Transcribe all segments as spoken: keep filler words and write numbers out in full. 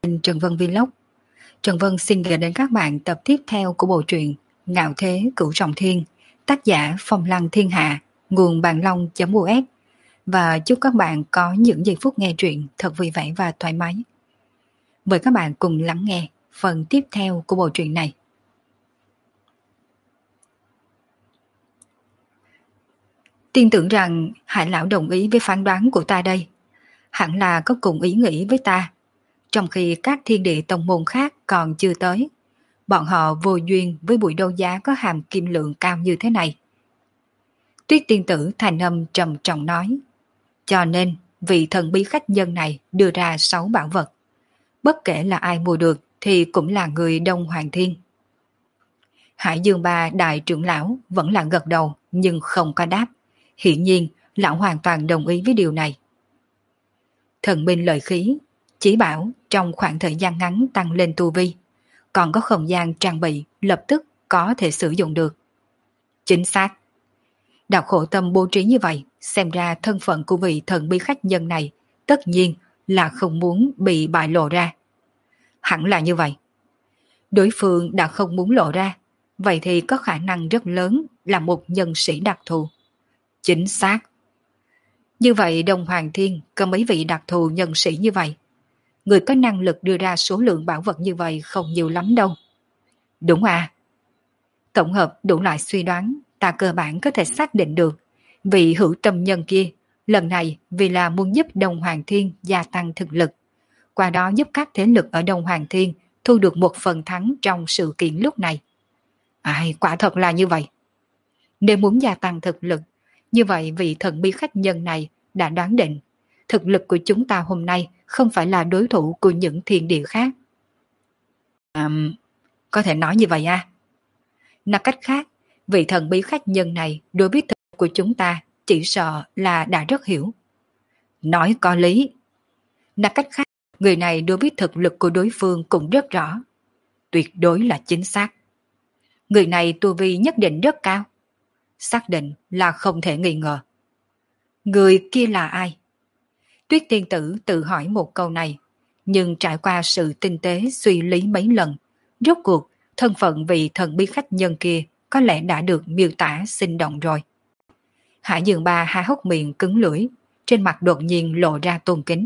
Trần Vân Vlog. Trần Vân xin gửi đến các bạn tập tiếp theo của bộ truyện Ngạo Thế Cửu Trọng Thiên, tác giả Phong Lăng Thiên Hạ, nguồn bàn long.us, và chúc các bạn có những giây phút nghe truyện thật vui vẻ và thoải mái. Mời các bạn cùng lắng nghe phần tiếp theo của bộ truyện này. Tiên tưởng rằng Hải lão đồng ý với phán đoán của ta đây, hẳn là có cùng ý nghĩ với ta. Trong khi các thiên địa tông môn khác còn chưa tới, bọn họ vô duyên với buổi đấu giá có hàm kim lượng cao như thế này. Tuyết tiên tử thành âm trầm trọng nói, cho nên vị thần bí khách nhân này đưa ra sáu bảo vật. Bất kể là ai mua được thì cũng là người Đông Hoàng Thiên. Hải Dương Ba đại trưởng lão vẫn là gật đầu nhưng không có đáp. Hiển nhiên lão hoàn toàn đồng ý với điều này. Thần binh lợi khí chỉ bảo trong khoảng thời gian ngắn tăng lên tu vi, còn có không gian trang bị lập tức có thể sử dụng được. Chính xác. Đạo Khổ Tâm bố trí như vậy, xem ra thân phận của vị thần bí khách nhân này tất nhiên là không muốn bị bại lộ ra. Hẳn là như vậy. Đối phương đã không muốn lộ ra, vậy thì có khả năng rất lớn là một nhân sĩ đặc thù. Chính xác. Như vậy Đông Hoàng Thiên có mấy vị đặc thù nhân sĩ như vậy. Người có năng lực đưa ra số lượng bảo vật như vậy không nhiều lắm đâu. Đúng à. Tổng hợp đủ loại suy đoán, ta cơ bản có thể xác định được vị hữu tâm nhân kia lần này vì là muốn giúp Đông Hoàng Thiên gia tăng thực lực, qua đó giúp các thế lực ở Đông Hoàng Thiên thu được một phần thắng trong sự kiện lúc này. Ai, quả thật là như vậy. Nếu muốn gia tăng thực lực, như vậy vị thần bí khách nhân này đã đoán định thực lực của chúng ta hôm nay không phải là đối thủ của những thiên địa khác. À, có thể nói như vậy à? Nói cách khác, vị thần bí khách nhân này đối với thực lực của chúng ta chỉ sợ là đã rất hiểu. Nói có lý. Nói cách khác, người này đối với thực lực của đối phương cũng rất rõ. Tuyệt đối là chính xác. Người này tu vi nhất định rất cao. Xác định là không thể nghi ngờ. Người kia là ai? Tuyết tiên tử tự hỏi một câu này, nhưng trải qua sự tinh tế suy lý mấy lần, rốt cuộc thân phận vị thần bí khách nhân kia có lẽ đã được miêu tả sinh động rồi. Hải Dương Ba há hốc miệng cứng lưỡi, trên mặt đột nhiên lộ ra tôn kính.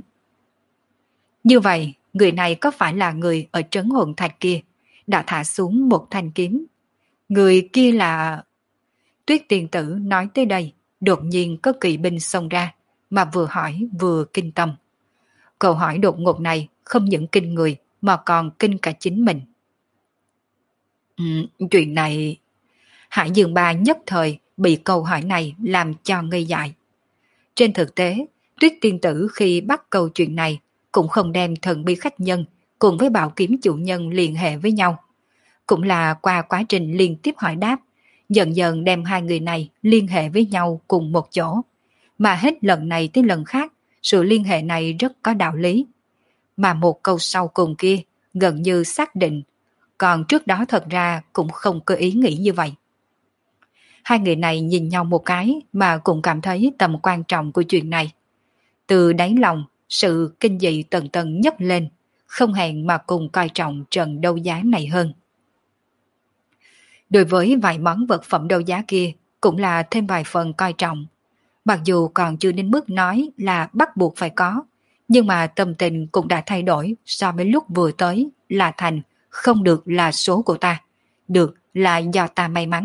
Như vậy, người này có phải là người ở trấn hồn thạch kia, đã thả xuống một thanh kiếm? Người kia là... Tuyết tiên tử nói tới đây, đột nhiên có kỵ binh xông ra, mà vừa hỏi vừa kinh tâm. Câu hỏi đột ngột này không những kinh người mà còn kinh cả chính mình. Ừ, chuyện này... Hải Dương Ba nhất thời bị câu hỏi này làm cho ngây dại. Trên thực tế, Tuyết tiên tử khi bắt câu chuyện này cũng không đem thần bí khách nhân cùng với bảo kiếm chủ nhân liên hệ với nhau. Cũng là qua quá trình liên tiếp hỏi đáp, dần dần đem hai người này liên hệ với nhau cùng một chỗ. Mà hết lần này tới lần khác, sự liên hệ này rất có đạo lý. Mà một câu sau cùng kia gần như xác định, còn trước đó thật ra cũng không có ý nghĩ như vậy. Hai người này nhìn nhau một cái mà cũng cảm thấy tầm quan trọng của chuyện này. Từ đáy lòng, sự kinh dị tần tần nhấc lên, không hẹn mà cùng coi trọng trận đấu giá này hơn. Đối với vài món vật phẩm đấu giá kia cũng là thêm vài phần coi trọng. Mặc dù còn chưa đến mức nói là bắt buộc phải có, nhưng mà tâm tình cũng đã thay đổi so với lúc vừa tới là thành không được là số của ta, được là do ta may mắn.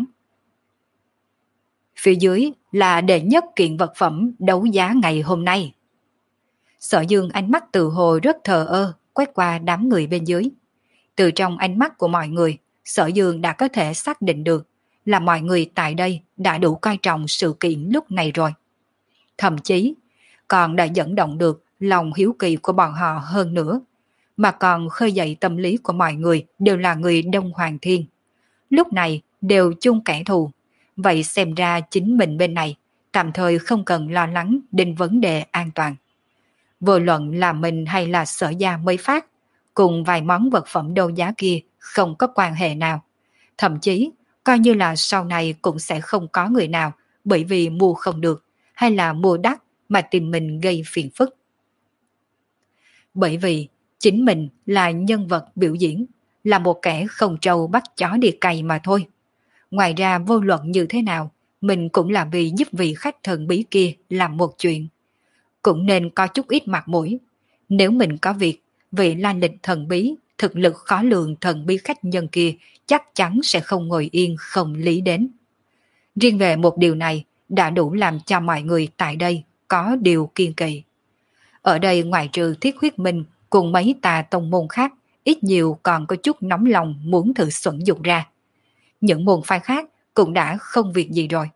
Phía dưới là đệ nhất kiện vật phẩm đấu giá ngày hôm nay. Sở Dương ánh mắt tự hồ rất thờ ơ quét qua đám người bên dưới. Từ trong ánh mắt của mọi người, Sở Dương đã có thể xác định được là mọi người tại đây đã đủ coi trọng sự kiện lúc này rồi. Thậm chí còn đã dẫn động được lòng hiếu kỳ của bọn họ hơn nữa, mà còn khơi dậy tâm lý của mọi người đều là người Đông Hoàng Thiên. Lúc này đều chung kẻ thù, vậy xem ra chính mình bên này tạm thời không cần lo lắng đến vấn đề an toàn. Vô luận là mình hay là Sở gia mới phát, cùng vài món vật phẩm đấu giá kia không có quan hệ nào. Thậm chí coi như là sau này cũng sẽ không có người nào bởi vì mua không được hay là mua đắt mà tìm mình gây phiền phức. Bởi vì Chính mình là nhân vật biểu diễn, là một kẻ không trâu bắt chó đi cày mà thôi. Ngoài ra vô luận như thế nào, mình cũng là vì giúp vị khách thần bí kia làm một chuyện. Cũng nên có chút ít mặt mũi. Nếu mình có việc, vị la lịch thần bí, thực lực khó lường thần bí khách nhân kia chắc chắn sẽ không ngồi yên không lý đến. Riêng về một điều này đã đủ làm cho mọi người tại đây có điều kiên kỵ. Ở đây ngoài trừ Thiết Huyết Minh cùng mấy tà tông môn khác, ít nhiều còn có chút nóng lòng muốn thử xuẩn dục ra. Những môn phái khác cũng đã không việc gì rồi.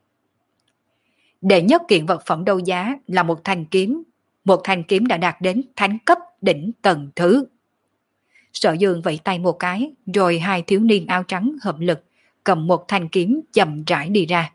Đệ nhất kiện vật phẩm đấu giá là một thanh kiếm. Một thanh kiếm đã đạt đến thánh cấp đỉnh tầng thứ. Sở Dương vẫy tay một cái, rồi hai thiếu niên áo trắng hợp lực, cầm một thanh kiếm chậm rãi đi ra.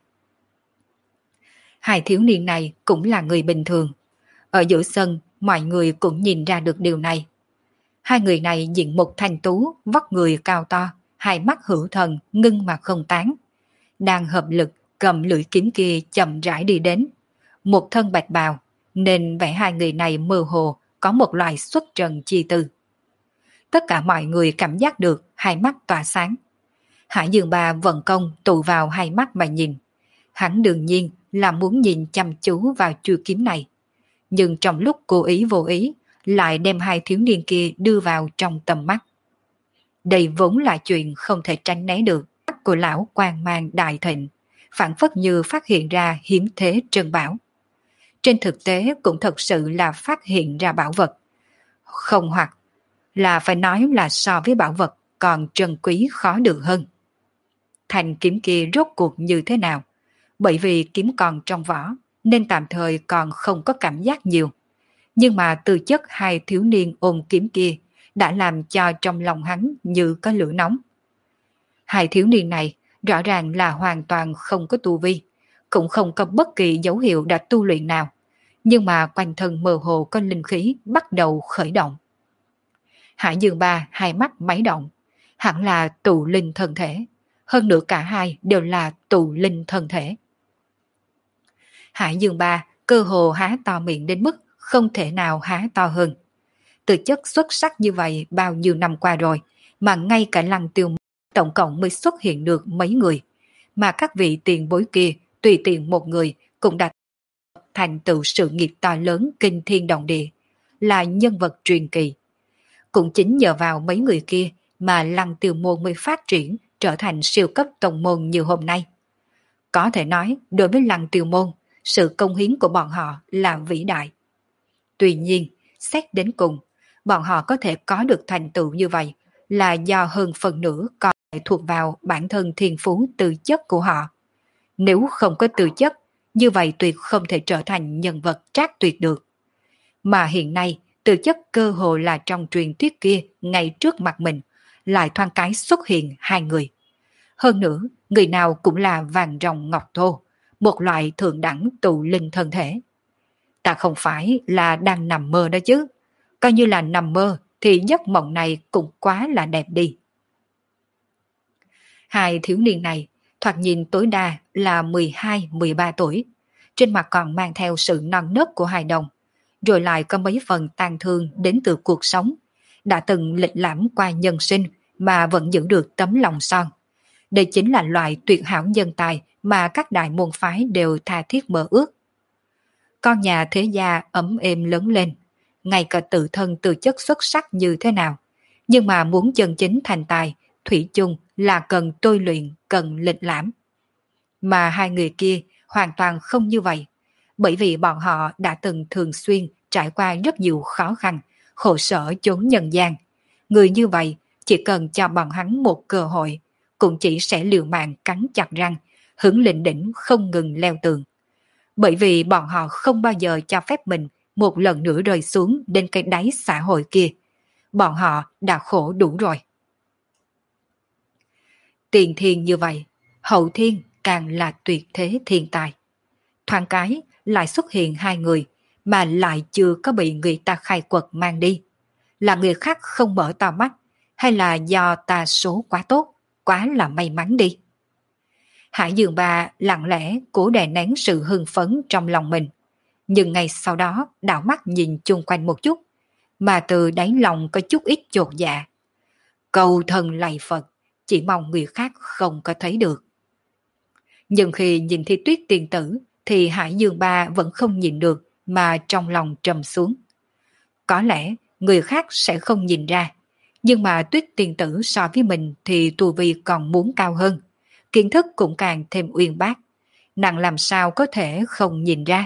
Hai thiếu niên này cũng là người bình thường. Ở giữa sân, mọi người cũng nhìn ra được điều này. Hai người này diện một thanh tú, vóc người cao to, hai mắt hữu thần, ngưng mà không tán. Đang hợp lực cầm lưỡi kiếm kia chậm rãi đi đến. Một thân bạch bào, nên vẻ hai người này mơ hồ có một loại xuất trần chi tư. Tất cả mọi người cảm giác được hai mắt tỏa sáng. Hải Dương Ba vận công tụ vào hai mắt mà nhìn. Hắn đương nhiên là muốn nhìn chăm chú vào chuôi kiếm này. Nhưng trong lúc cố ý vô ý, lại đem hai thiếu niên kia đưa vào trong tầm mắt. Đây vốn là chuyện không thể tránh né được. Mắt của lão quang mang đại thịnh, phản phất như phát hiện ra hiếm thế trân bảo. Trên thực tế cũng thật sự là phát hiện ra bảo vật. Không, hoặc là phải nói là so với bảo vật còn trân quý khó được hơn. Thanh kiếm kia rốt cuộc như thế nào? Bởi vì kiếm còn trong vỏ, nên tạm thời còn không có cảm giác nhiều. Nhưng mà tư chất hai thiếu niên ôm kiếm kia đã làm cho trong lòng hắn như có lửa nóng. Hai thiếu niên này rõ ràng là hoàn toàn không có tu vi, cũng không có bất kỳ dấu hiệu đã tu luyện nào. Nhưng mà quanh thân mơ hồ có linh khí bắt đầu khởi động. Hải Dương Ba hai mắt máy động, hẳn là tụ linh thân thể. Hơn nữa cả hai đều là tụ linh thân thể. Hải Dương Ba cơ hồ há to miệng đến mức không thể nào há to hơn. Từ chất xuất sắc như vậy bao nhiêu năm qua rồi, mà ngay cả Lăng Tiêu tổng cộng mới xuất hiện được mấy người. Mà các vị tiền bối kia tùy tiện một người cũng đã thành tựu sự nghiệp to lớn kinh thiên động địa, là nhân vật truyền kỳ. Cũng chính nhờ vào mấy người kia mà Lăng Tiêu môn mới phát triển trở thành siêu cấp tông môn như hôm nay. Có thể nói đối với Lăng Tiêu môn, sự công hiến của bọn họ là vĩ đại. Tuy nhiên, xét đến cùng, bọn họ có thể có được thành tựu như vậy là do hơn phần nửa còn thuộc vào bản thân thiên phú tư chất của họ. Nếu không có tư chất, như vậy tuyệt không thể trở thành nhân vật trác tuyệt được. Mà hiện nay, tư chất cơ hồ là trong truyền thuyết kia ngay trước mặt mình, lại thoáng cái xuất hiện hai người. Hơn nữa, người nào cũng là vàng ròng ngọc thô, một loại thượng đẳng tụ linh thân thể. Ta không phải là đang nằm mơ đó chứ. Coi như là nằm mơ thì giấc mộng này cũng quá là đẹp đi. Hai thiếu niên này thoạt nhìn tối đa là mười hai mười ba tuổi, trên mặt còn mang theo sự non nớt của hài đồng, rồi lại có mấy phần tàn thương đến từ cuộc sống, đã từng lịch lãm qua nhân sinh mà vẫn giữ được tấm lòng son. Đây chính là loại tuyệt hảo nhân tài mà các đại môn phái đều tha thiết mơ ước. Con nhà thế gia ấm êm lớn lên, ngay cả tự thân tư chất xuất sắc như thế nào, nhưng mà muốn chân chính thành tài, thủy chung là cần tôi luyện, cần lịch lãm. Mà hai người kia hoàn toàn không như vậy, bởi vì bọn họ đã từng thường xuyên trải qua rất nhiều khó khăn, khổ sở chốn nhân gian. Người như vậy chỉ cần cho bọn hắn một cơ hội, cũng chỉ sẽ liều mạng cắn chặt răng, hứng lỉnh đỉnh không ngừng leo tường. Bởi vì bọn họ không bao giờ cho phép mình một lần nữa rơi xuống đến cái đáy xã hội kia. Bọn họ đã khổ đủ rồi. Tiền thiên như vậy, hậu thiên càng là tuyệt thế thiên tài. Thoáng cái lại xuất hiện hai người mà lại chưa có bị người ta khai quật mang đi. Là người khác không mở to mắt, hay là do ta số quá tốt, quá là may mắn đi. Hải Dương Ba lặng lẽ cố đè nén sự hưng phấn trong lòng mình. Nhưng ngay sau đó đảo mắt nhìn chung quanh một chút. mà từ đáy lòng có chút ít chột dạ. Cầu thần lạy Phật, chỉ mong người khác không có thấy được. Nhưng khi nhìn Thi Tuyết tiên tử thì Hải Dương Ba vẫn không nhìn được mà trong lòng trầm xuống. Có lẽ người khác sẽ không nhìn ra, nhưng mà Tuyết tiên tử so với mình thì tu vi còn muốn cao hơn, kiến thức cũng càng thêm uyên bác, nàng làm sao có thể không nhìn ra.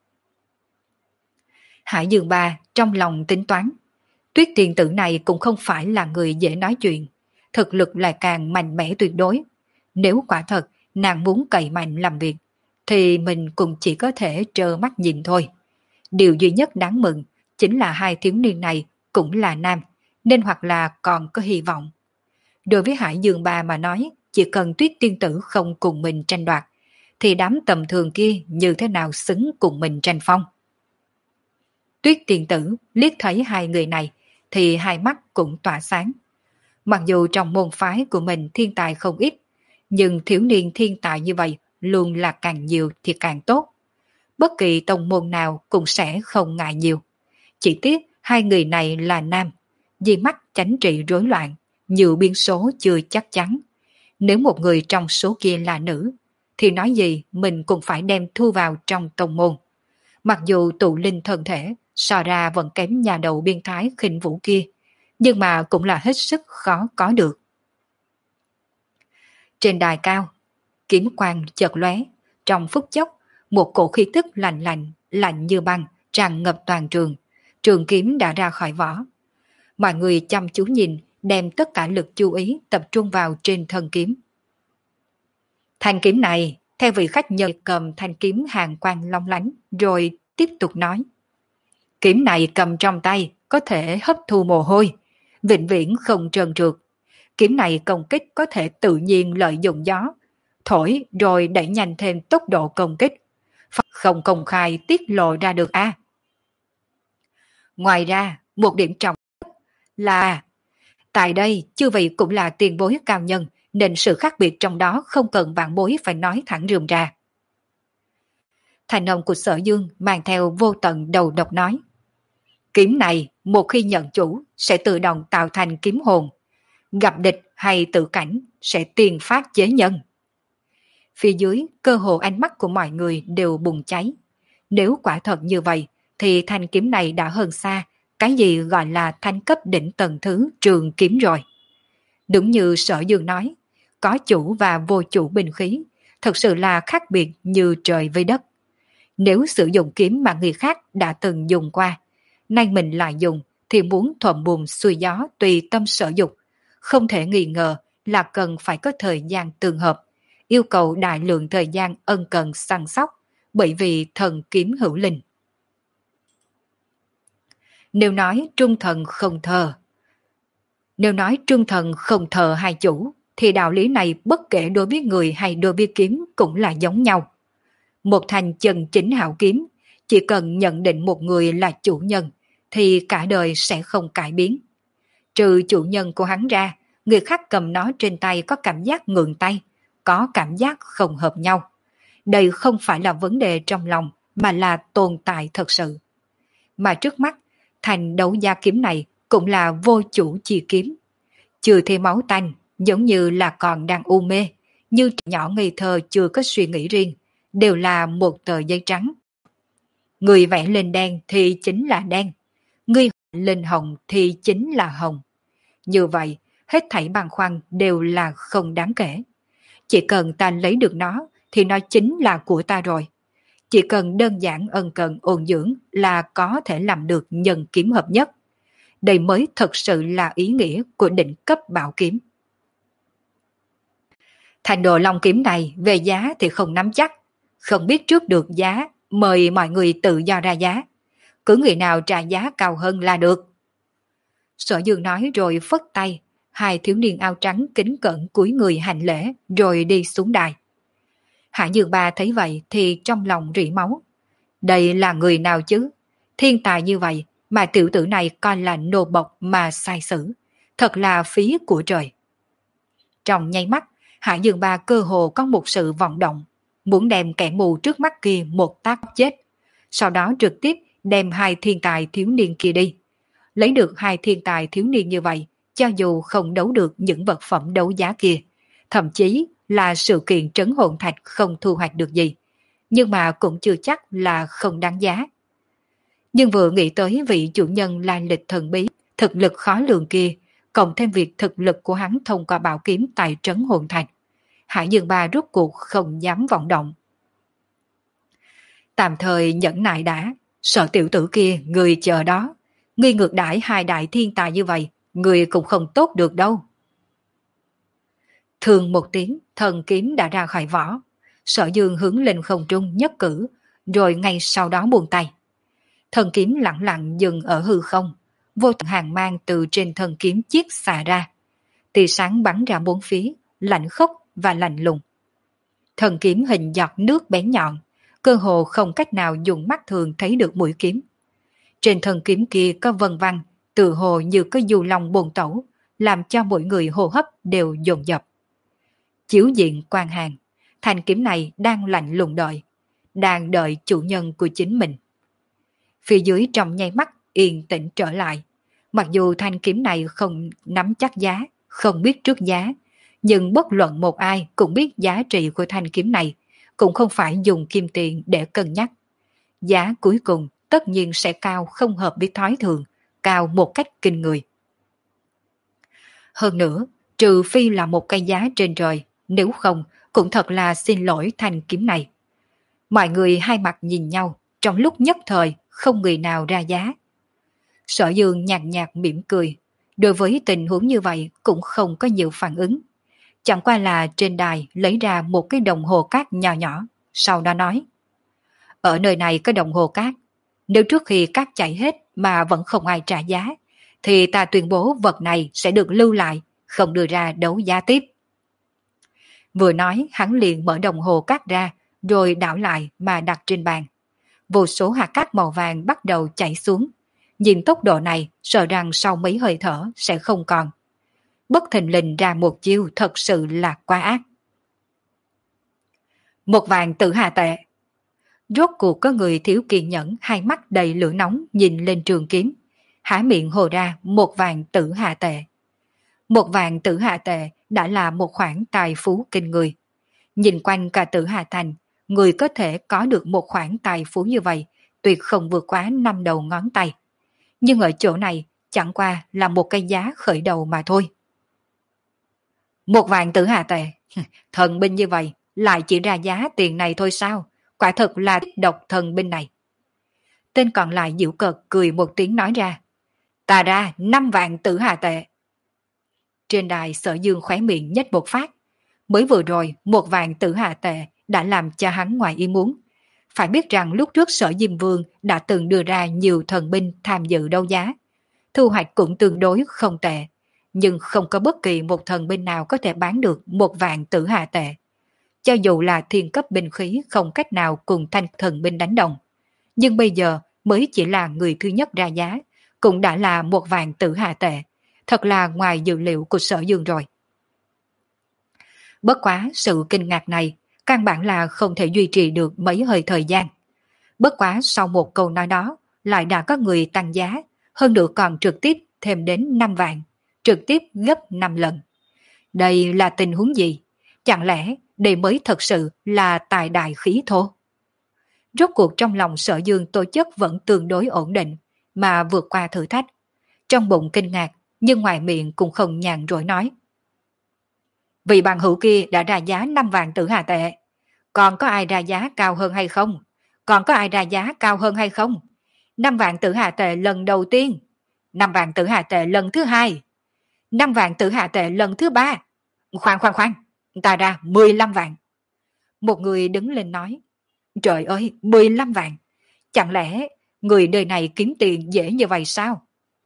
Hải Dương Ba trong lòng tính toán, Tuyết tiên tử này cũng không phải là người dễ nói chuyện, thực lực lại càng mạnh mẽ tuyệt đối. Nếu quả thật nàng muốn cậy mạnh làm việc, thì mình cũng chỉ có thể trơ mắt nhìn thôi. Điều duy nhất đáng mừng chính là hai thiếu niên này cũng là nam, nên hoặc là còn có hy vọng. Đối với Hải Dương Ba mà nói, chỉ cần Tuyết tiên tử không cùng mình tranh đoạt, thì đám tầm thường kia như thế nào xứng cùng mình tranh phong. Tuyết tiên tử liếc thấy hai người này, thì hai mắt cũng tỏa sáng. Mặc dù trong môn phái của mình thiên tài không ít, nhưng thiếu niên thiên tài như vậy luôn là càng nhiều thì càng tốt. Bất kỳ tông môn nào cũng sẽ không ngại nhiều. Chỉ tiếc hai người này là nam, vì mắt chánh trị rối loạn, nhiều biên số chưa chắc chắn. Nếu một người trong số kia là nữ, thì nói gì mình cũng phải đem thu vào trong tông môn. Mặc dù tụ linh thân thể so ra vẫn kém nhà đầu biên thái khinh vũ kia, nhưng mà cũng là hết sức khó có được. Trên đài cao, kiếm quang chợt lóe, trong phút chốc, một cổ khí tức lạnh lạnh, lạnh như băng, tràn ngập toàn trường. Trường kiếm đã ra khỏi vỏ. Mọi người chăm chú nhìn, đem tất cả lực chú ý tập trung vào trên thân kiếm. Thanh kiếm này, theo vị khách nhân cầm thanh kiếm hàng quang long lánh, rồi tiếp tục nói. Kiếm này cầm trong tay, có thể hấp thu mồ hôi, vĩnh viễn không trơn trượt. Kiếm này công kích có thể tự nhiên lợi dụng gió, thổi rồi đẩy nhanh thêm tốc độ công kích. Không công khai tiết lộ ra được a. À. Ngoài ra, một điểm trọng là tại đây chư vị cũng là tiền bối cao nhân, nên sự khác biệt trong đó không cần vạn bối phải nói thẳng rườm ra. Thành âm của Sở Dương mang theo vô tận đầu độc nói. Kiếm này một khi nhận chủ sẽ tự động tạo thành kiếm hồn, gặp địch hay tự cảnh sẽ tiền phát chế nhân. Phía dưới cơ hồ ánh mắt của mọi người đều bùng cháy. Nếu quả thật như vậy thì thanh kiếm này đã hơn xa cái gì gọi là thanh cấp đỉnh tầng thứ trường kiếm rồi. Đúng như Sở Dương nói, có chủ và vô chủ binh khí, thật sự là khác biệt như trời với đất. Nếu sử dụng kiếm mà người khác đã từng dùng qua, nay mình lại dùng thì muốn thuận buồm xuôi gió tùy tâm sở dục, không thể nghi ngờ là cần phải có thời gian tương hợp, yêu cầu đại lượng thời gian ân cần săn sóc, bởi vì thần kiếm hữu linh. Nếu nói trung thần không thờ, nếu nói trung thần không thờ hai chủ, thì đạo lý này bất kể đối với người hay đối với kiếm cũng là giống nhau. Một thanh chân chính hảo kiếm, chỉ cần nhận định một người là chủ nhân, thì cả đời sẽ không cải biến. Trừ chủ nhân của hắn ra, người khác cầm nó trên tay có cảm giác ngượng tay, có cảm giác không hợp nhau. Đây không phải là vấn đề trong lòng, mà là tồn tại thật sự. Mà trước mắt, thành đấu gia kiếm này cũng là vô chủ chi kiếm. Chưa thêm máu tanh, giống như là còn đang u mê, như nhỏ ngây thơ chưa có suy nghĩ riêng, đều là một tờ giấy trắng. Người vẽ lên đen thì chính là đen, người lên hồng thì chính là hồng. Như vậy, hết thảy băn khoăn đều là không đáng kể. Chỉ cần ta lấy được nó thì nó chính là của ta rồi. Chỉ cần đơn giản ân cần ôn dưỡng là có thể làm được nhân kiếm hợp nhất. Đây mới thật sự là ý nghĩa của đỉnh cấp bảo kiếm. Thành đồ long kiếm này về giá thì không nắm chắc, không biết trước được giá, mời mọi người tự do ra giá. Cứ người nào trả giá cao hơn là được. Sở Dương nói rồi phất tay, hai thiếu niên áo trắng kính cẩn cúi người hành lễ rồi đi xuống đài. Hạ Dương Ba thấy vậy thì trong lòng rỉ máu. Đây là người nào chứ? Thiên tài như vậy mà tiểu tử này coi là nô bộc mà sai xử. Thật là phí của trời. Trong nháy mắt, Hạ Dương Ba cơ hồ có một sự vọng động, muốn đem kẻ mù trước mắt kia một tác chết. Sau đó trực tiếp đem hai thiên tài thiếu niên kia đi. lấy được hai thiên tài thiếu niên như vậy, cho dù không đấu được những vật phẩm đấu giá kia, thậm chí là sự kiện trấn hồn thạch không thu hoạch được gì, nhưng mà cũng chưa chắc là không đáng giá. Nhưng vừa nghĩ tới vị chủ nhân lai lịch thần bí, thực lực khó lường kia, cộng thêm việc thực lực của hắn thông qua bảo kiếm tại trấn hồn thạch, Hải Dương Ba rốt cuộc không dám vọng động. Tạm thời nhẫn nại đã, sợ tiểu tử kia người chờ đó, ngươi ngược đãi hai đại thiên tài như vậy, người cũng không tốt được đâu. Thường một tiếng, thần kiếm đã ra khỏi vỏ. Sở Dương hướng lên không trung nhất cử, rồi ngay sau đó buông tay. Thần kiếm lặng lặng dừng ở hư không, vô tận hàng mang từ trên thần kiếm chiết xạ ra. Tia sáng bắn ra bốn phía, lạnh khốc và lạnh lùng. Thần kiếm hình giọt nước bén nhọn, cơ hồ không cách nào dùng mắt thường thấy được mũi kiếm. Trên thần kiếm kia có vân vân, tự hồ như có du long bồn tẩu, làm cho mỗi người hô hấp đều dồn dập. Chiếu diện quan hàng, thanh kiếm này đang lạnh lùng đợi, đang đợi chủ nhân của chính mình. Phía dưới trong nháy mắt yên tĩnh trở lại, mặc dù thanh kiếm này không nắm chắc giá, không biết trước giá, nhưng bất luận một ai cũng biết giá trị của thanh kiếm này, cũng không phải dùng kim tiền để cân nhắc. Giá cuối cùng tất nhiên sẽ cao không hợp với thói thường, cao một cách kinh người. Hơn nữa, trừ phi là một cây giá trên trời, nếu không cũng thật là xin lỗi thanh kiếm này. Mọi người hai mặt nhìn nhau, trong lúc nhất thời không người nào ra giá. Sở Dương nhạt nhạt mỉm cười, đối với tình huống như vậy cũng không có nhiều phản ứng. Chẳng qua là trên đài lấy ra một cái đồng hồ cát nhỏ nhỏ, sau đó nói: ở nơi này có đồng hồ cát, nếu trước khi cát chạy hết mà vẫn không ai trả giá, thì ta tuyên bố vật này sẽ được lưu lại, không đưa ra đấu giá tiếp. Vừa nói hắn liền mở đồng hồ cát ra, rồi đảo lại mà đặt trên bàn. Vô số hạt cát màu vàng bắt đầu chảy xuống. Nhìn tốc độ này, sợ rằng sau mấy hơi thở sẽ không còn. Bất thình lình ra một chiêu thật sự là quá ác. Một vàng tử hà tệ. Rốt cuộc có người thiếu kiên nhẫn, hai mắt đầy lửa nóng nhìn lên trường kiếm. Há miệng hồ ra một vàng tử hà tệ. Một vàng tử hà tệ đã là một khoản tài phú kinh người. Nhìn quanh cả Tử Hà Thành, người có thể có được một khoản tài phú như vậy, tuyệt không vượt quá năm đầu ngón tay. Nhưng ở chỗ này, chẳng qua là một cây giá khởi đầu mà thôi. Một vạn Tử Hà tệ, thần binh như vậy, lại chỉ ra giá tiền này thôi sao? Quả thật là độc thần binh này. Tên còn lại giễu cợt cười một tiếng nói ra: ta ra năm vạn Tử Hà tệ. Trên đài Sở Dương khóe miệng nhếch một phát. Mới vừa rồi một vạn tử hà tệ đã làm cho hắn ngoài ý muốn. Phải biết rằng lúc trước Sở Diêm Vương đã từng đưa ra nhiều thần binh tham dự đấu giá. Thu hoạch cũng tương đối không tệ, nhưng không có bất kỳ một thần binh nào có thể bán được một vạn tử hà tệ. Cho dù là thiên cấp binh khí không cách nào cùng thanh thần binh đánh đồng. Nhưng bây giờ mới chỉ là người thứ nhất ra giá, cũng đã là một vạn tử hà tệ. Thật là ngoài dự liệu của Sở Dương rồi. Bất quá sự kinh ngạc này, căn bản là không thể duy trì được mấy hơi thời gian. Bất quá sau một câu nói đó, lại đã có người tăng giá, hơn nữa còn trực tiếp thêm đến năm vạn, trực tiếp gấp năm lần. Đây là tình huống gì? Chẳng lẽ đây mới thật sự là tài đại khí thô? Rốt cuộc trong lòng Sở Dương tổ chức vẫn tương đối ổn định, mà vượt qua thử thách. Trong bụng kinh ngạc, nhưng ngoài miệng cũng không nhàn rỗi nói: vị bằng hữu kia đã ra giá năm vạn tử hà tệ. Còn có ai ra giá cao hơn hay không? Còn có ai ra giá cao hơn hay không? năm vạn tử hà tệ lần đầu tiên. năm vạn tử hà tệ lần thứ hai. năm vạn tử hà tệ lần thứ ba. Khoan khoan khoan, ta ra mười lăm vạn. Một người đứng lên nói: trời ơi, mười lăm vạn. Chẳng lẽ người nơi này kiếm tiền dễ như vậy sao?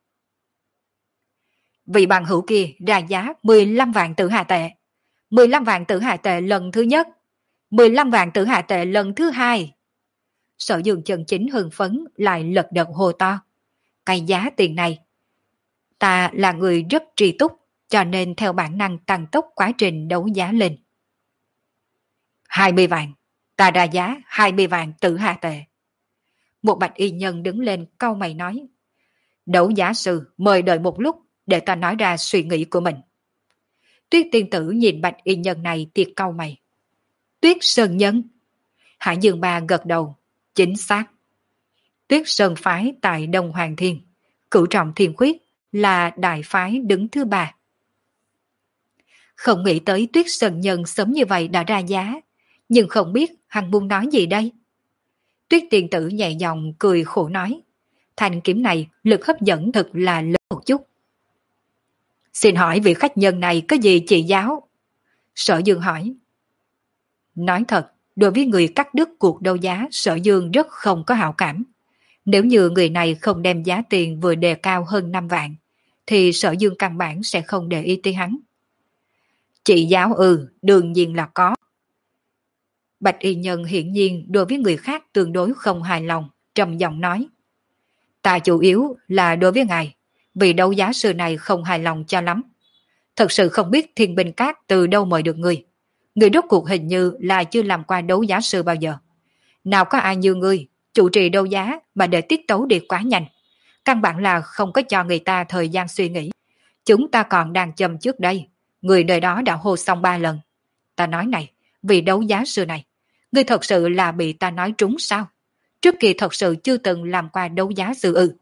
Vị bằng hữu kia ra giá mười lăm vạn tử hà tệ. mười lăm vạn tử hà tệ lần thứ nhất. mười lăm vạn tử hà tệ lần thứ hai. Sở Dương chân chính hưng phấn lại lật đật hô to: cái giá tiền này, ta là người rất tri túc, cho nên theo bản năng tăng tốc quá trình đấu giá lên. hai mươi vạn. Ta ra giá hai mươi vạn tử hà tệ. Một bạch y nhân đứng lên cau mày nói: Đấu giá sư, mời đợi một lúc để ta nói ra suy nghĩ của mình. Tuyết tiên tử nhìn bạch y nhân này thiệt cau mày. Tuyết Sơn Nhân. Hạ Dương Ba gật đầu. Chính xác. Tuyết Sơn phái tại Đông Hoàng Thiên, cửu trọng thiên khuyết là đại phái đứng thứ ba. Không nghĩ tới Tuyết Sơn Nhân sớm như vậy đã ra giá, nhưng không biết hắn muốn nói gì đây. Tuyết tiên tử nhẹ giọng cười khổ nói, thanh kiếm này lực hấp dẫn thật là lớn một chút. Xin hỏi vị khách nhân này có gì chỉ giáo? Sở Dương hỏi. Nói thật, đối với người cắt đứt cuộc đấu giá, Sở Dương rất không có hảo cảm. Nếu như người này không đem giá tiền vừa đề cao hơn năm vạn, thì Sở Dương căn bản sẽ không để ý tới hắn. Chỉ giáo ừ, đương nhiên là có. Bạch y nhân hiển nhiên đối với người khác tương đối không hài lòng, trầm giọng nói. Ta chủ yếu là đối với ngài, vì đấu giá sư này không hài lòng cho lắm. Thật sự không biết Thiên Binh Các từ đâu mời được người. Người rốt cuộc hình như là chưa làm qua đấu giá sư bao giờ. Nào có ai như ngươi, chủ trì đấu giá mà để tiết tấu đi quá nhanh. Căn bản là không có cho người ta thời gian suy nghĩ. Chúng ta còn đang châm trước đây. Người đời đó đã hô xong ba lần. Ta nói này, vì đấu giá sư này, ngươi thật sự là bị ta nói trúng sao? Trước kia thật sự chưa từng làm qua đấu giá sư ư.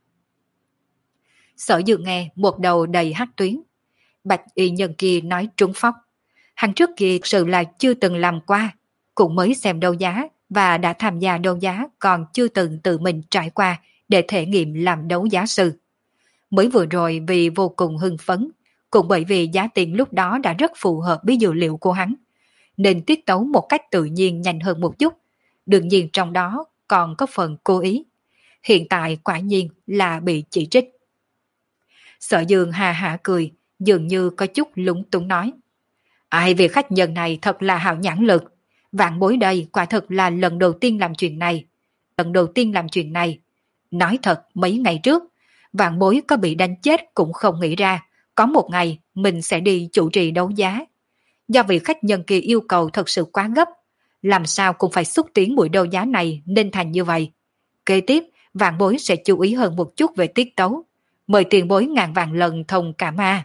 Sở Dương nghe một đầu đầy hắc tuyến. Bạch y nhân kia nói trúng phóc. Hắn trước kia thật sự là chưa từng làm qua, cũng mới xem đấu giá và đã tham gia đấu giá còn chưa từng tự mình trải qua để thể nghiệm làm đấu giá sư. Mới vừa rồi vì vô cùng hưng phấn, cũng bởi vì giá tiền lúc đó đã rất phù hợp với dữ liệu của hắn, nên tiết tấu một cách tự nhiên nhanh hơn một chút, đương nhiên trong đó còn có phần cố ý. Hiện tại quả nhiên là bị chỉ trích. Sở Dương hà hả cười, dường như có chút lúng túng nói. Ai về khách nhân này thật là hảo nhãn lực. Vạn bối đây quả thật là lần đầu tiên làm chuyện này. Lần đầu tiên làm chuyện này. Nói thật mấy ngày trước, vạn bối có bị đánh chết cũng không nghĩ ra, có một ngày mình sẽ đi chủ trì đấu giá. Do vị khách nhân kia yêu cầu thật sự quá gấp, làm sao cũng phải xúc tiến buổi đấu giá này nên thành như vậy. Kế tiếp, vạn bối sẽ chú ý hơn một chút về tiết tấu. Mời tiền bối ngàn vạn lần thông cảm a.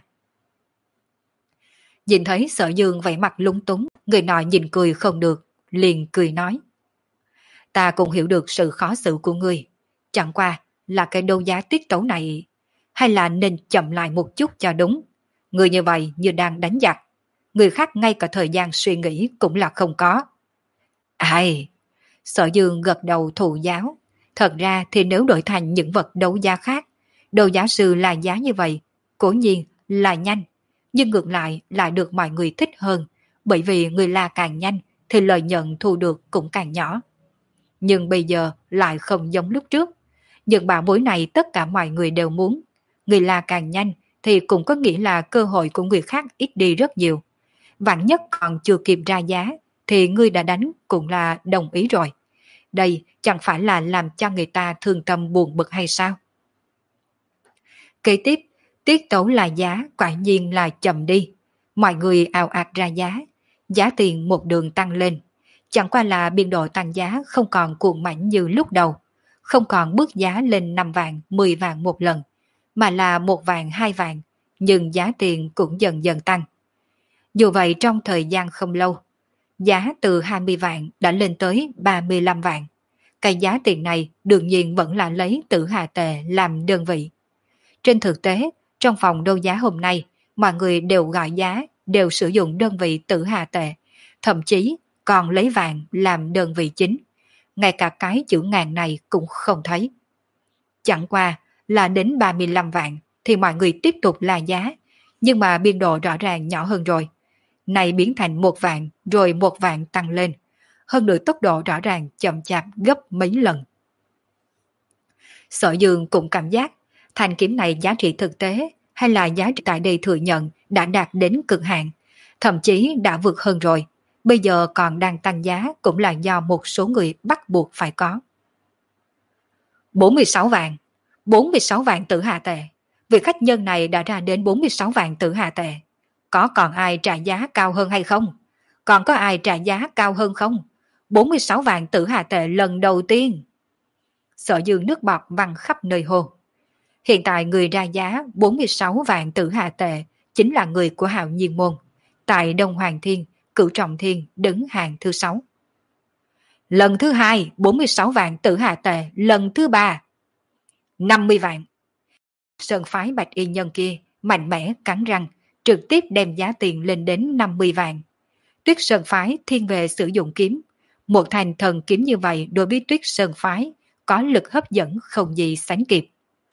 Nhìn thấy Sở Dương vẻ mặt lúng túng, người nọ nhìn cười không được, liền cười nói. Ta cũng hiểu được sự khó xử của ngươi. Chẳng qua là cái đấu giá tiết tấu này, hay là nên chậm lại một chút cho đúng. Người như vậy như đang đánh giặc. Người khác ngay cả thời gian suy nghĩ cũng là không có. Ai? Sở Dương gật đầu thụ giáo. Thật ra thì nếu đổi thành những vật đấu giá khác, đấu giá sư là giá như vậy, cố nhiên là nhanh, nhưng ngược lại lại được mọi người thích hơn, bởi vì người la càng nhanh thì lợi nhuận thu được cũng càng nhỏ. Nhưng bây giờ lại không giống lúc trước. Những bảo bối này tất cả mọi người đều muốn. Người la càng nhanh thì cũng có nghĩa là cơ hội của người khác ít đi rất nhiều. Vạn nhất còn chưa kịp ra giá thì người đã đánh cũng là đồng ý rồi. Đây chẳng phải là làm cho người ta thương tâm buồn bực hay sao? Kế tiếp, tiết tấu là giá quả nhiên là chậm đi. Mọi người ào ạt ra giá. Giá tiền một đường tăng lên. Chẳng qua là biên độ tăng giá không còn cuồng mãnh như lúc đầu. Không còn bước giá lên năm vạn, mười vạn một lần, mà là một vạn, hai vạn. Nhưng giá tiền cũng dần dần tăng. Dù vậy trong thời gian không lâu, giá từ hai mươi vạn đã lên tới ba mươi lăm vạn. Cái giá tiền này đương nhiên vẫn là lấy Tử Hà Tệ làm đơn vị. Trên thực tế, trong phòng đấu giá hôm nay, mọi người đều gọi giá, đều sử dụng đơn vị Tử Hà Tệ, thậm chí còn lấy vàng làm đơn vị chính. Ngay cả cái chữ ngàn này cũng không thấy. Chẳng qua là đến ba mươi lăm vạn thì mọi người tiếp tục là giá, nhưng mà biên độ rõ ràng nhỏ hơn rồi. Này biến thành một vạn rồi một vạn tăng lên. Hơn nữa tốc độ rõ ràng chậm chạp gấp mấy lần. Sở Dương cũng cảm giác thanh kiếm này giá trị thực tế hay là giá trị tại đây thừa nhận đã đạt đến cực hạn, thậm chí đã vượt hơn rồi. Bây giờ còn đang tăng giá cũng là do một số người bắt buộc phải có. bốn mươi sáu vạn. bốn mươi sáu vạn Tử Hà Tệ. Vị khách nhân này đã ra đến bốn mươi sáu vạn Tử Hà Tệ. Có còn ai trả giá cao hơn hay không? Còn có ai trả giá cao hơn không? bốn mươi sáu vạn Tử Hà Tệ lần đầu tiên. Sở Dương nước bọt văng khắp nơi hồ. Hiện tại người ra giá bốn mươi sáu vạn tử hà tệ chính là người của Hạo Nhiên Môn. Tại Đông Hoàng Thiên, Cửu Trọng Thiên đứng hàng thứ sáu. Lần thứ hai bốn mươi sáu vạn tử hà tệ, lần thứ ba năm mươi vạn. Sơn phái bạch y nhân kia mạnh mẽ cắn răng, trực tiếp đem giá tiền lên đến năm mươi vạn. Tuyết Sơn phái thiên về sử dụng kiếm. Một thành thần kiếm như vậy đối với Tuyết Sơn phái có lực hấp dẫn không gì sánh kịp.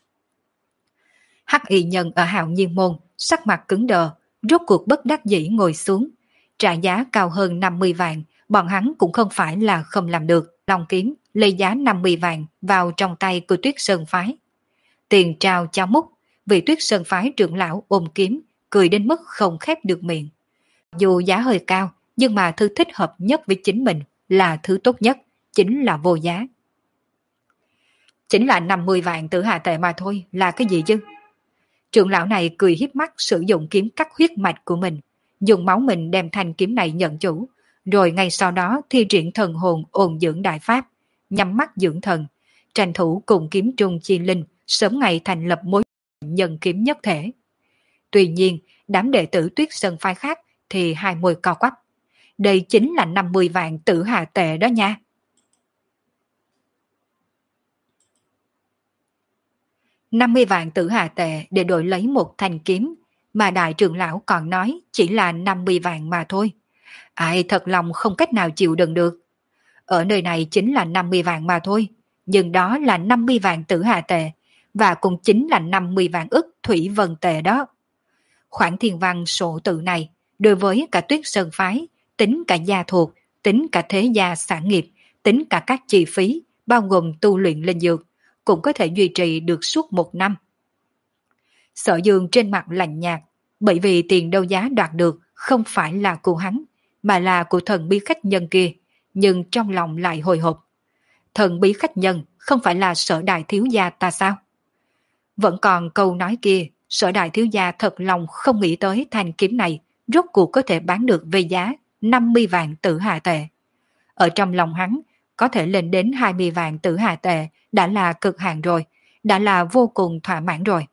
Hắc y nhân ở Hạo Nhiên Môn sắc mặt cứng đờ, rốt cuộc bất đắc dĩ ngồi xuống. Trả giá cao hơn năm mươi vạn, bọn hắn cũng không phải là không làm được. Long kiếm lấy giá năm mươi vạn vào trong tay của Tuyết Sơn phái. Tiền trao cháo múc, vị Tuyết Sơn phái trưởng lão ôm kiếm, cười đến mức không khép được miệng. Dù giá hơi cao, nhưng mà thứ thích hợp nhất với chính mình là thứ tốt nhất, chính là vô giá. Chính là năm mươi vạn tử hà tệ mà thôi, là cái gì chứ? Trưởng lão này cười hiếp mắt sử dụng kiếm cắt huyết mạch của mình, dùng máu mình đem thanh kiếm này nhận chủ, rồi ngay sau đó thi triển thần hồn ôn dưỡng đại pháp, nhắm mắt dưỡng thần, tranh thủ cùng kiếm trung chi linh, sớm ngày thành lập mối nhân kiếm nhất thể. Tuy nhiên, đám đệ tử Tuyết Sơn phái khác thì hai môi co quắp. Đây chính là năm mươi vạn tử hà tệ đó nha. năm mươi vạn tử hà tệ để đổi lấy một thanh kiếm, mà đại trưởng lão còn nói chỉ là năm mươi vạn mà thôi. Ai thật lòng không cách nào chịu đựng được. Ở nơi này chính là năm mươi vạn mà thôi, nhưng đó là năm mươi vạn tử hà tệ, và cũng chính là năm mươi vạn ức thủy vân tệ đó. Khoản thiên văn sổ tự này, đối với cả Tuyết Sơn phái, tính cả gia thuộc, tính cả thế gia sản nghiệp, tính cả các chi phí, bao gồm tu luyện linh dược, cũng có thể duy trì được suốt một năm. Sở Dương trên mặt lạnh nhạt, bởi vì tiền đấu giá đoạt được không phải là của hắn, mà là của thần bí khách nhân kia, nhưng trong lòng lại hồi hộp. Thần bí khách nhân không phải là Sở đại thiếu gia ta sao? Vẫn còn câu nói kia, Sở đại thiếu gia thật lòng không nghĩ tới thanh kiếm này rốt cuộc có thể bán được về giá năm mươi vạn tử hà tệ. Ở trong lòng hắn, có thể lên đến hai mươi vạn tử hà tệ đã là cực hạn rồi, đã là vô cùng thỏa mãn rồi.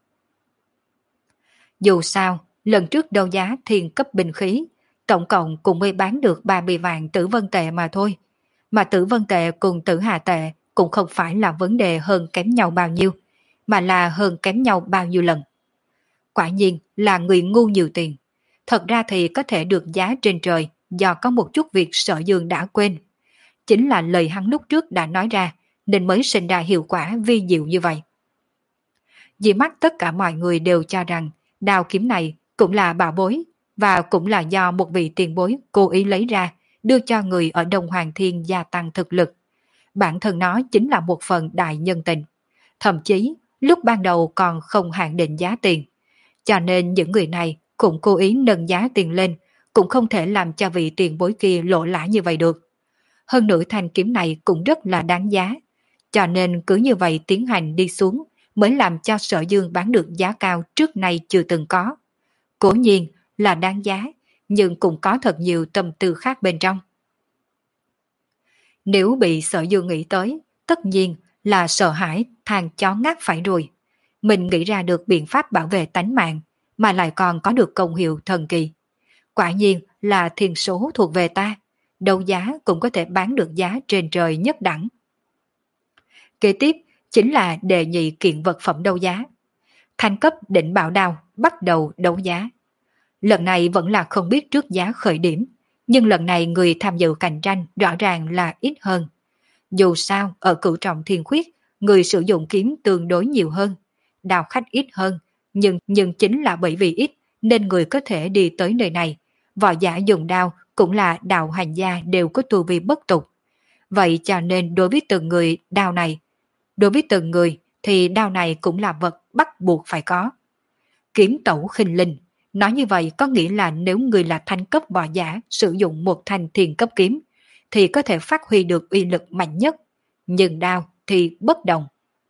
Dù sao, lần trước đấu giá thiên cấp binh khí, tổng cộng cũng mới bán được ba mươi vạn tử vân tệ mà thôi. Mà tử vân tệ cùng tử hà tệ cũng không phải là vấn đề hơn kém nhau bao nhiêu, mà là hơn kém nhau bao nhiêu lần. Quả nhiên là người ngu nhiều tiền. Thật ra thì có thể được giá trên trời do có một chút việc Sở Dương đã quên. Chính là lời hắn lúc trước đã nói ra, nên mới sinh ra hiệu quả vi diệu như vậy. Vì mắt tất cả mọi người đều cho rằng đao kiếm này cũng là bảo bối, và cũng là do một vị tiền bối cố ý lấy ra, đưa cho người ở Đông Hoàng Thiên gia tăng thực lực. Bản thân nó chính là một phần đại nhân tình. Thậm chí, lúc ban đầu còn không hạn định giá tiền. Cho nên những người này cũng cố ý nâng giá tiền lên, cũng không thể làm cho vị tiền bối kia lộ lã như vậy được. Hơn nữa thanh kiếm này cũng rất là đáng giá. Cho nên cứ như vậy tiến hành đi xuống, mới làm cho Sở Dương bán được giá cao trước nay chưa từng có. Cố nhiên là đáng giá, nhưng cũng có thật nhiều tâm tư khác bên trong. Nếu bị Sở Dương nghĩ tới, tất nhiên là sợ hãi than chó ngáp phải rồi. Mình nghĩ ra được biện pháp bảo vệ tánh mạng, mà lại còn có được công hiệu thần kỳ. Quả nhiên là thiên số thuộc về ta, đấu giá cũng có thể bán được giá trên trời nhất đẳng. Kế tiếp chính là đề nhị kiện vật phẩm đấu giá. Thanh cấp định bảo đao bắt đầu đấu giá. Lần này vẫn là không biết trước giá khởi điểm, nhưng lần này người tham dự cạnh tranh rõ ràng là ít hơn. Dù sao ở Cửu Trọng Thiên Khuyết, người sử dụng kiếm tương đối nhiều hơn, đào khách ít hơn, nhưng nhưng chính là bởi vì ít nên người có thể đi tới nơi này. Võ giả dùng đao cũng là đạo hành gia đều có tu vi bất tục. Vậy cho nên đối với từng người đao này, đối với từng người thì đao này cũng là vật bắt buộc phải có. Kiếm tẩu khinh linh, nói như vậy có nghĩa là nếu người là thanh cấp võ giả sử dụng một thanh thiền cấp kiếm thì có thể phát huy được uy lực mạnh nhất, nhưng đao thì bất đồng.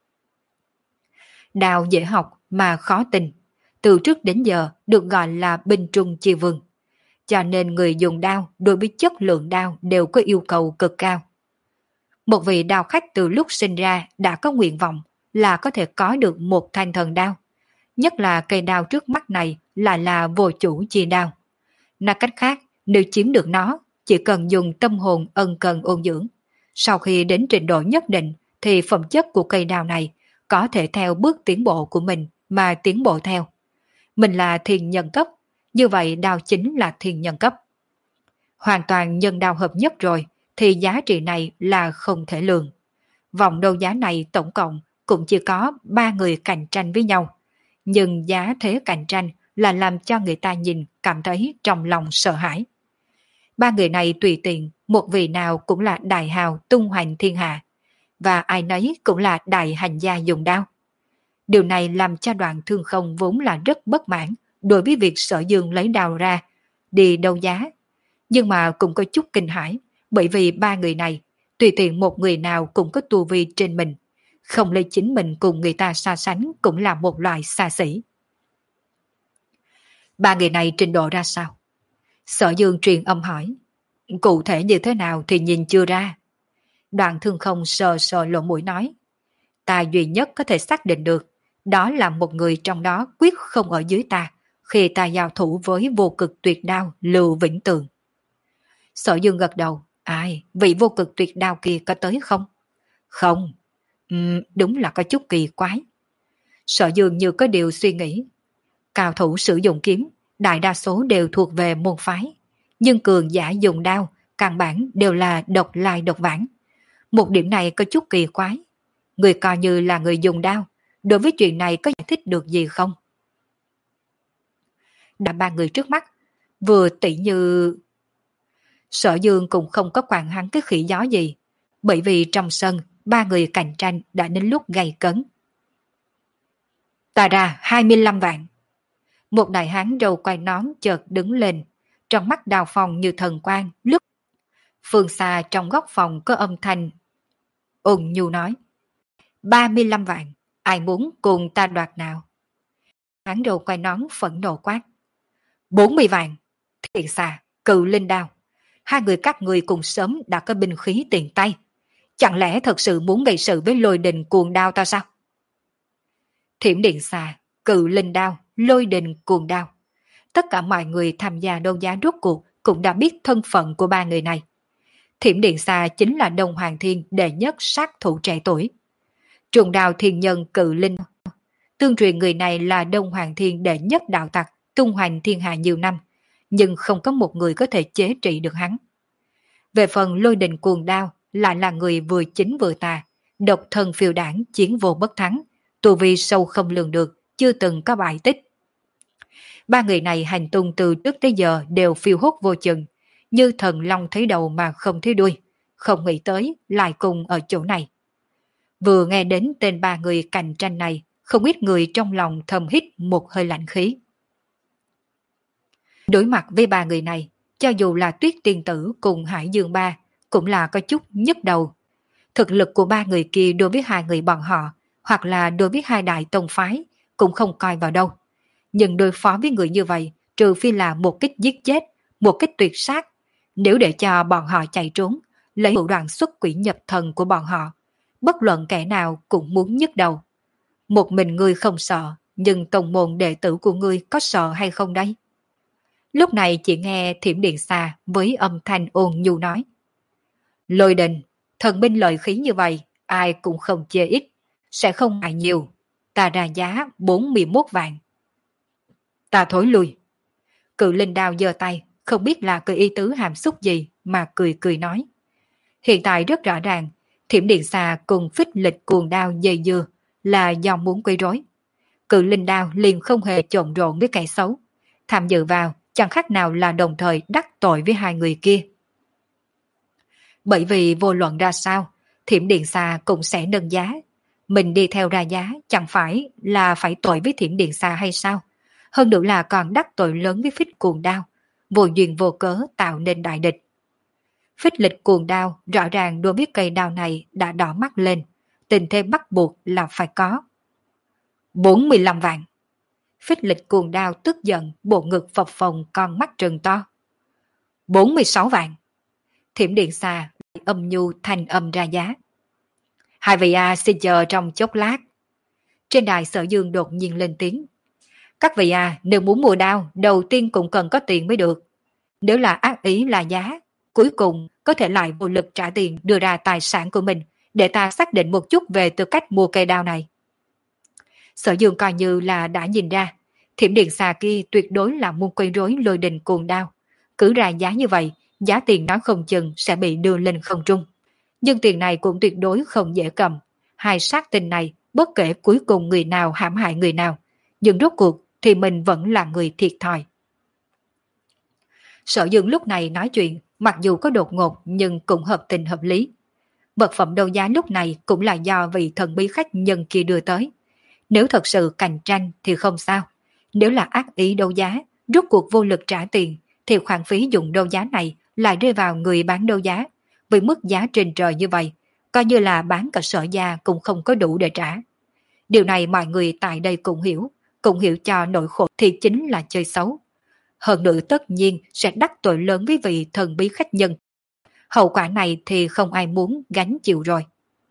Đao dễ học mà khó tin, từ trước đến giờ được gọi là binh trung chi vương, cho nên người dùng đao đối với chất lượng đao đều có yêu cầu cực cao. Một vị đao khách từ lúc sinh ra đã có nguyện vọng là có thể có được một thanh thần đao. Nhất là cây đao trước mắt này lại là vô chủ chi đao. Nói cách khác, nếu chiếm được nó, chỉ cần dùng tâm hồn ân cần ôn dưỡng. Sau khi đến trình độ nhất định thì phẩm chất của cây đao này có thể theo bước tiến bộ của mình mà tiến bộ theo. Mình là thiên nhân cấp, như vậy đao chính là thiên nhân cấp. Hoàn toàn nhân đao hợp nhất rồi thì giá trị này là không thể lường. Vòng đấu giá này tổng cộng cũng chỉ có ba người cạnh tranh với nhau. Nhưng giá thế cạnh tranh là làm cho người ta nhìn cảm thấy trong lòng sợ hãi. Ba người này tùy tiện, một vị nào cũng là đại hào tung hoành thiên hạ, và ai nấy cũng là đại hành gia dùng đao. Điều này làm cho Đoạn Thương Không vốn là rất bất mãn đối với việc Sở Dương lấy đao ra, đi đấu giá. Nhưng mà cũng có chút kinh hãi, bởi vì ba người này, tùy tiện một người nào cũng có tu vi trên mình. Không lấy chính mình cùng người ta so sánh cũng là một loại xa xỉ. Ba người này trình độ ra sao? Sở Dương truyền âm hỏi. Cụ thể như thế nào thì nhìn chưa ra. Đoạn Thương Không sờ sờ lỗ mũi nói. Ta duy nhất có thể xác định được, đó là một người trong đó quyết không ở dưới ta, khi ta giao thủ với vô cực tuyệt đao Lưu Vĩnh Tường. Sở Dương gật đầu. Ai, vị vô cực tuyệt đao kia có tới không? Không. Uhm, đúng là có chút kỳ quái. Sở Dương như có điều suy nghĩ. Cao thủ sử dụng kiếm, đại đa số đều thuộc về môn phái. Nhưng cường giả dùng đao, căn bản đều là độc lai độc vãng. Một điểm này có chút kỳ quái. Người coi như là người dùng đao, đối với chuyện này có giải thích được gì không? Đã ba người trước mắt, vừa tỉ như... Sở Dương cũng không có quản hắn cái khỉ gió gì, bởi vì trong sân, ba người cạnh tranh đã đến lúc gay cấn. Ta ra hai mươi lăm vạn. Một đại hán râu quai nón chợt đứng lên, trong mắt Đào Phong như thần quang lướt. Phương xa trong góc phòng có âm thanh ôn nhu nói. ba mươi lăm vạn, ai muốn cùng ta đoạt nào? Hán râu quai nón phẫn nộ quát. bốn mươi vạn, thiện xà, cự linh đao. Hai người các người cùng sớm đã có binh khí tiền tay. Chẳng lẽ thật sự muốn gây sự với lôi đình cuồng đao ta sao? Thiểm điện xà, cự linh đao, lôi đình cuồng đao. Tất cả mọi người tham gia đấu giá rốt cuộc cũng đã biết thân phận của ba người này. Thiểm điện xà chính là Đông Hoàng Thiên đệ nhất sát thủ trẻ tuổi. Trùng đao thiên nhân cự linh. Tương truyền người này là Đông Hoàng Thiên đệ nhất đạo tặc, tung hoành thiên hạ nhiều năm, nhưng không có một người có thể chế trị được hắn. Về phần lôi đình cuồng đao, lại là người vừa chính vừa tà, độc thân phiêu đảng, chiến vô bất thắng, tu vi sâu không lường được, chưa từng có bại tích. Ba người này hành tung từ trước tới giờ đều phiêu hốt vô chừng, như thần long thấy đầu mà không thấy đuôi, không nghĩ tới lại cùng ở chỗ này. Vừa nghe đến tên ba người cạnh tranh này, không ít người trong lòng thầm hít một hơi lạnh khí. Đối mặt với ba người này, cho dù là Tuyết Tiên Tử cùng Hải Dương Ba, cũng là có chút nhức đầu. Thực lực của ba người kia đối với hai người bọn họ, hoặc là đối với hai đại tông phái, cũng không coi vào đâu. Nhưng đối phó với người như vậy, trừ phi là một kích giết chết, một kích tuyệt sát. Nếu để cho bọn họ chạy trốn, lấy thủ đoạn xuất quỷ nhập thần của bọn họ, bất luận kẻ nào cũng muốn nhức đầu. Một mình ngươi không sợ, nhưng tông môn đệ tử của ngươi có sợ hay không đây? Lúc này chỉ nghe Thiểm Điện Xà với âm thanh ôn nhu nói. Lôi đình, thần binh lợi khí như vậy, ai cũng không chê ít, sẽ không ngại nhiều. Ta ra giá bốn mươi mốt vạn. Ta thối lui. Cự linh đao giơ tay, không biết là cái ý tứ hàm xúc gì mà cười cười nói. Hiện tại rất rõ ràng, Thiểm Điện Xà cùng Phích Lịch cuồng đao dây dưa là do muốn quấy rối. Cự linh đao liền không hề trộn rộn với kẻ xấu. Tham dự vào chẳng khác nào là đồng thời đắc tội với hai người kia. Bởi vì vô luận ra sao, Thiểm Điện Xà cũng sẽ nâng giá. Mình đi theo ra giá chẳng phải là phải tội với Thiểm Điện Xà hay sao? Hơn nữa là còn đắc tội lớn với Phích cuồng đao, vô duyên vô cớ tạo nên đại địch. Phích Lịch cuồng đao rõ ràng đối với cây đao này đã đỏ mắt lên, tình thế bắt buộc là phải có. bốn mươi lăm vạn. Phích Lịch cuồng đao tức giận, bộ ngực phập phồng, con mắt trừng to. bốn mươi sáu vạn. Thiểm Điện Xà âm nhu thanh âm ra giá. Hai vị A xin chờ trong chốc lát, Trên đài Sở Dương đột nhiên lên tiếng. Các vị à, nếu muốn mua đao, đầu tiên cũng cần có tiền mới được. Nếu là ác ý là giá, cuối cùng có thể lại vô lực trả tiền đưa ra tài sản của mình để ta xác định một chút về tư cách mua cây đao này. Sở Dương coi như là đã nhìn ra, Thiểm Điện Xà kia tuyệt đối là muốn quấy rối Lôi Đình Cuồng Đao. Cứ ra giá như vậy, giá tiền nói không chừng sẽ bị đưa lên không trung. Nhưng tiền này cũng tuyệt đối không dễ cầm. Hai sát tình này, bất kể cuối cùng người nào hãm hại người nào, nhưng rốt cuộc thì mình vẫn là người thiệt thòi. Sở Dương lúc này nói chuyện, mặc dù có đột ngột nhưng cũng hợp tình hợp lý. Vật phẩm đấu giá lúc này cũng là do vị thần bí khách nhân kia đưa tới. Nếu thật sự cạnh tranh thì không sao. Nếu là ác ý đấu giá, rốt cuộc vô lực trả tiền, thì khoản phí dùng đấu giá này lại rơi vào người bán đấu giá. Với mức giá trên trời như vậy, coi như là bán cả Sở gia cũng không có đủ để trả. Điều này mọi người tại đây cũng hiểu, cũng hiểu cho nỗi khổ thì chính là chơi xấu. Hơn nữa tất nhiên sẽ đắc tội lớn với vị thần bí khách nhân. Hậu quả này thì không ai muốn gánh chịu rồi.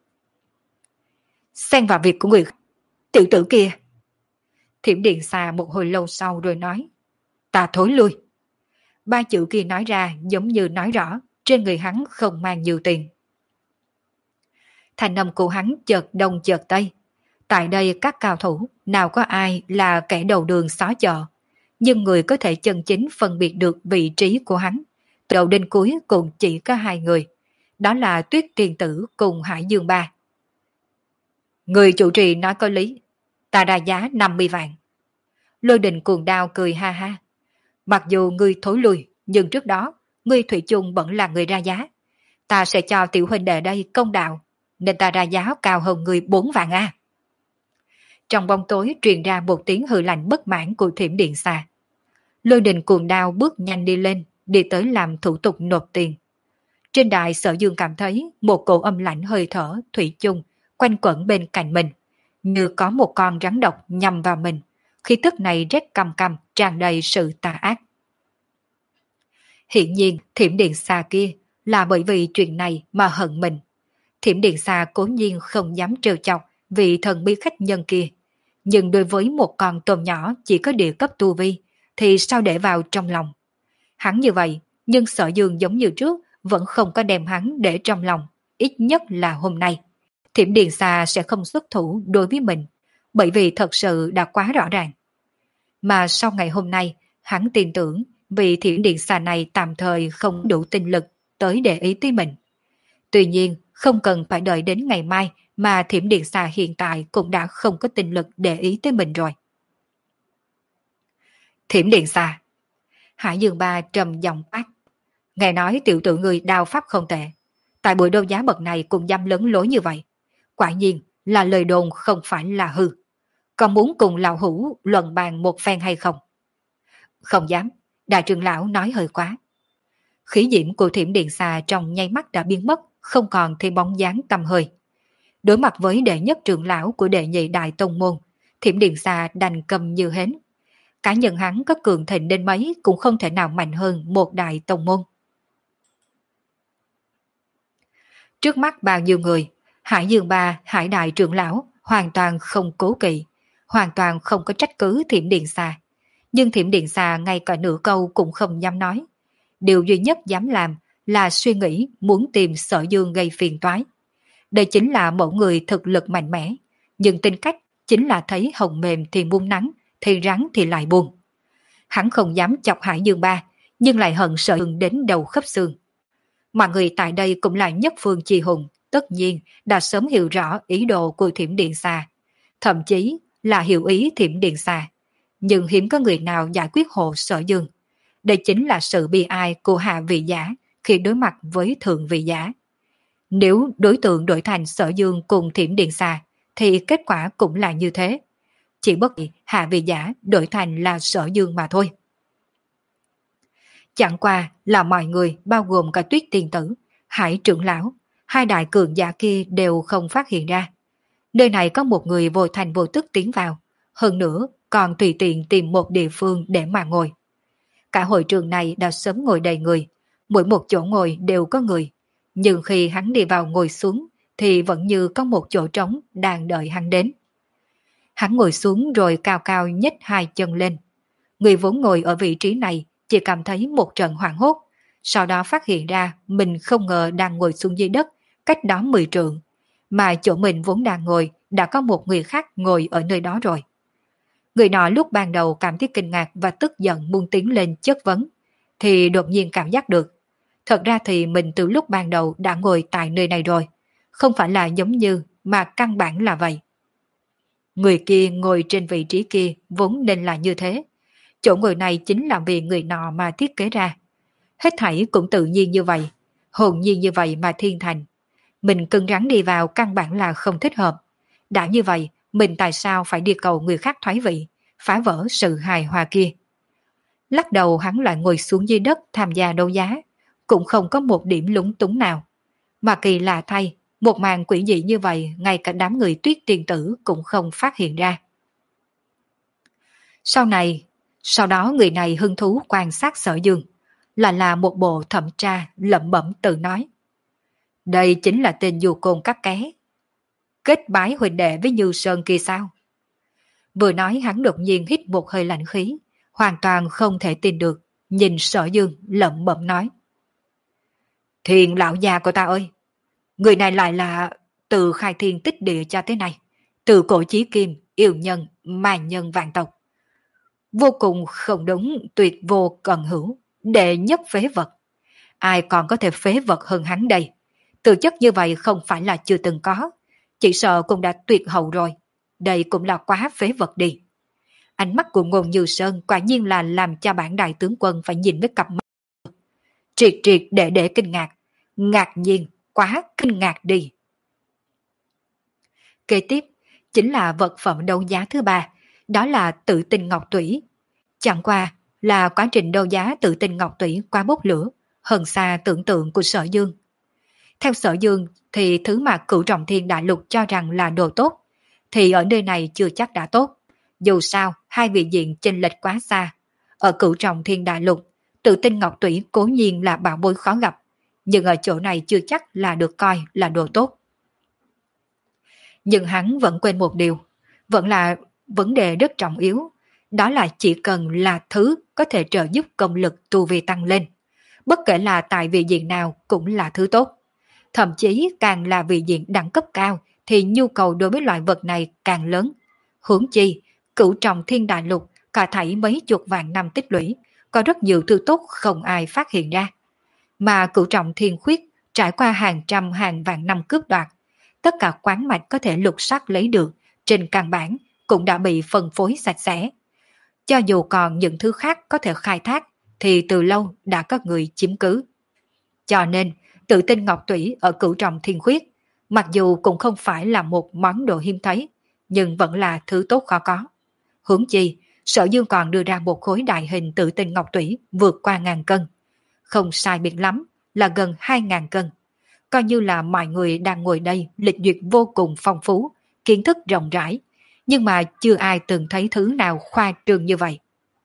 Xen vào việc của người tiểu tử kia. Thiểm Điện Xà một hồi lâu sau rồi nói. Ta thối lui. Ba chữ kia nói ra giống như nói rõ trên người hắn không mang nhiều tiền. Thành âm của hắn chợt đông chợt tây. Tại đây các cao thủ nào có ai là kẻ đầu đường xó chợ, nhưng người có thể chân chính phân biệt được vị trí của hắn từ đầu đến cuối cũng chỉ có hai người, đó là Tuyết Tiền Tử cùng Hải Dương Ba. Người chủ trì nói có lý, ta ra giá năm mươi vạn. Lôi Đình Cuồng Đao cười ha ha. Mặc dù ngươi thối lui, nhưng trước đó ngươi thủy chung vẫn là người ra giá. Ta sẽ cho tiểu huynh đệ đây công đạo, nên ta ra giá cao hơn ngươi bốn vạn a. Trong bóng tối truyền ra một tiếng hừ lạnh bất mãn của Thiểm Điện Xà. Lôi Đình Cuồng Đao bước nhanh đi lên, đi tới làm thủ tục nộp tiền. Trên đài Sở Dương cảm thấy một cổ âm lạnh hơi thở thủy chung quanh quẩn bên cạnh mình, như có một con rắn độc nhằm vào mình. Khí tức này rét căm căm, tràn đầy sự tà ác. Hiển nhiên Thiểm Điện Xà kia là bởi vì chuyện này mà hận mình. Thiểm Điện Xà cố nhiên không dám trêu chọc vị thần bí khách nhân kia, nhưng đối với một con tôm nhỏ chỉ có địa cấp tu vi thì sao để vào trong lòng. Hắn như vậy, nhưng Sở Dương giống như trước vẫn không có đem hắn để trong lòng, ít nhất là hôm nay. Thiểm Điện Xà sẽ không xuất thủ đối với mình, bởi vì thật sự đã quá rõ ràng. Mà sau ngày hôm nay, hắn tin tưởng vì Thiểm Điện Xà này tạm thời không đủ tinh lực tới để ý tới mình. Tuy nhiên, không cần phải đợi đến ngày mai mà Thiểm Điện Xà hiện tại cũng đã không có tinh lực để ý tới mình rồi. Thiểm Điện Xà. Hải Dương Ba trầm giọng quát. Nghe nói tiểu tử người đao pháp không tệ. Tại buổi đấu giá bậc này cũng dám lớn lối như vậy. Quả nhiên là lời đồn không phải là hư. Còn muốn cùng lão hữu luận bàn một phen hay không? Không dám. Đại trưởng lão nói hơi quá. Khí diễm của Thiểm Điện Xà trong nháy mắt đã biến mất, không còn thấy bóng dáng tăm hơi. Đối mặt với đệ nhất trưởng lão của đệ nhị đại tông môn, Thiểm Điện Xà đành cầm như hến. Cá nhân hắn có cường thịnh đến mấy cũng không thể nào mạnh hơn một đại tông môn. Trước mắt bao nhiêu người, Hải Dương Ba, Hải đại trưởng lão hoàn toàn không cố kỵ, hoàn toàn không có trách cứ Thiểm Điện Xà. Nhưng Thiểm Điện Xà ngay cả nửa câu cũng không dám nói. Điều duy nhất dám làm là suy nghĩ muốn tìm Sở Dương gây phiền toái. Đây chính là mẫu người thực lực mạnh mẽ, nhưng tính cách chính là thấy hồng mềm thì muốn nắng, thì rắn thì lại buồn. Hắn không dám chọc Hải Dương Ba, nhưng lại hận Sở Dương đến đầu khớp xương. Mọi người tại đây cũng là nhất phương chi hùng, tất nhiên đã sớm hiểu rõ ý đồ của Thiểm Điện Xà, thậm chí là hiểu ý Thiểm Điện Xà. Nhưng hiếm có người nào giải quyết hộ Sở Dương. Đây chính là sự bi ai của hạ vị giả khi đối mặt với thượng vị giả. Nếu đối tượng đổi thành Sở Dương cùng Thiểm Điện Xà, thì kết quả cũng là như thế. Chỉ bất kỳ hạ vị giả đổi thành là Sở Dương mà thôi. Chẳng qua là mọi người bao gồm cả Tuyết Tiên Tử, Hải trưởng lão, hai đại cường giả kia đều không phát hiện ra. Nơi này có một người vô thành vô tức tiến vào, hơn nữa còn tùy tiện tìm một địa phương để mà ngồi. Cả hội trường này đã sớm ngồi đầy người, mỗi một chỗ ngồi đều có người, nhưng khi hắn đi vào ngồi xuống thì vẫn như có một chỗ trống đang đợi hắn đến. Hắn ngồi xuống rồi cao cao nhếch hai chân lên. Người vốn ngồi ở vị trí này chỉ cảm thấy một trận hoảng hốt, sau đó phát hiện ra mình không ngờ đang ngồi xuống dưới đất, cách đó mười trượng, mà chỗ mình vốn đang ngồi đã có một người khác ngồi ở nơi đó rồi. Người nọ lúc ban đầu cảm thấy kinh ngạc và tức giận muốn tiến lên chất vấn, thì đột nhiên cảm giác được. Thật ra thì mình từ lúc ban đầu đã ngồi tại nơi này rồi, không phải là giống như mà căn bản là vậy. Người kia ngồi trên vị trí kia vốn nên là như thế. Chỗ ngồi này chính là vì người nọ mà thiết kế ra. Hết thảy cũng tự nhiên như vậy, hồn nhiên như vậy mà thiên thành. Mình cứng rắn đi vào căn bản là không thích hợp. Đã như vậy, mình tại sao phải đi cầu người khác thoái vị, phá vỡ sự hài hòa kia. Lắc đầu hắn lại ngồi xuống dưới đất tham gia đấu giá, cũng không có một điểm lúng túng nào. Mà kỳ lạ thay, một màn quỷ dị như vậy ngay cả đám người Tuyết Tiên Tử cũng không phát hiện ra. Sau này, sau đó người này hứng thú quan sát Sở Dương, là là một bộ thẩm tra lẩm bẩm tự nói. Đây chính là tên du côn các ké. Kết bái huynh đệ với Như Sơn kia sao? Vừa nói hắn đột nhiên hít một hơi lạnh khí, hoàn toàn không thể tin được, nhìn Sở Dương lẩm bẩm nói. Thiền lão già của ta ơi, người này lại là từ khai thiên tích địa cho thế này, từ cổ chí kim, yêu nhân, mà nhân vạn tộc. Vô cùng không đúng, tuyệt vô cần hữu, đệ nhất phế vật. Ai còn có thể phế vật hơn hắn đây? Tư chất như vậy không phải là chưa từng có, chỉ sợ cũng đã tuyệt hậu rồi. Đây cũng là quá phế vật đi. Ánh mắt của Ngôn Như Sơn quả nhiên là làm cho bản đại tướng quân phải nhìn với cặp mắt. Triệt triệt để để kinh ngạc, ngạc nhiên, quá kinh ngạc đi. Kế tiếp chính là vật phẩm đấu giá thứ ba, đó là Tự Tinh Ngọc Tủy. Chẳng qua là quá trình đấu giá Tự Tinh Ngọc Tủy quá bốc lửa, hơn xa tưởng tượng của Sở Dương. Theo Sở Dương thì thứ mà Cửu Trọng Thiên Đại Lục cho rằng là đồ tốt, thì ở nơi này chưa chắc đã tốt. Dù sao, hai vị diện chênh lệch quá xa. Ở Cửu Trọng Thiên Đại Lục, Tự Tinh Ngọc Tủy cố nhiên là bảo bối khó gặp, nhưng ở chỗ này chưa chắc là được coi là đồ tốt. Nhưng hắn vẫn quên một điều, vẫn là vấn đề rất trọng yếu, đó là chỉ cần là thứ có thể trợ giúp công lực tu vi tăng lên, bất kể là tại vị diện nào cũng là thứ tốt. Thậm chí càng là vị diện đẳng cấp cao thì nhu cầu đối với loại vật này càng lớn. Huống chi, Cửu Trọng Thiên Đại Lục cả thảy mấy chục vạn năm tích lũy, có rất nhiều thứ tốt không ai phát hiện ra. Mà Cửu Trọng Thiên Khuyết trải qua hàng trăm hàng vạn năm cướp đoạt, tất cả quán mạch có thể lục soát lấy được trên căn bản cũng đã bị phân phối sạch sẽ. Cho dù còn những thứ khác có thể khai thác thì từ lâu đã có người chiếm cứ. Cho nên, Tự Tinh Ngọc Tủy ở Cửu Trọng Thiên Khuyết, mặc dù cũng không phải là một món đồ hiếm thấy, nhưng vẫn là thứ tốt khó có. Huống chi, Sở Dương còn đưa ra một khối đại hình Tự Tinh Ngọc Tủy vượt qua ngàn cân. Không sai biệt lắm, là gần hai ngàn cân. Coi như là mọi người đang ngồi đây lịch duyệt vô cùng phong phú, kiến thức rộng rãi, nhưng mà chưa ai từng thấy thứ nào khoa trương như vậy.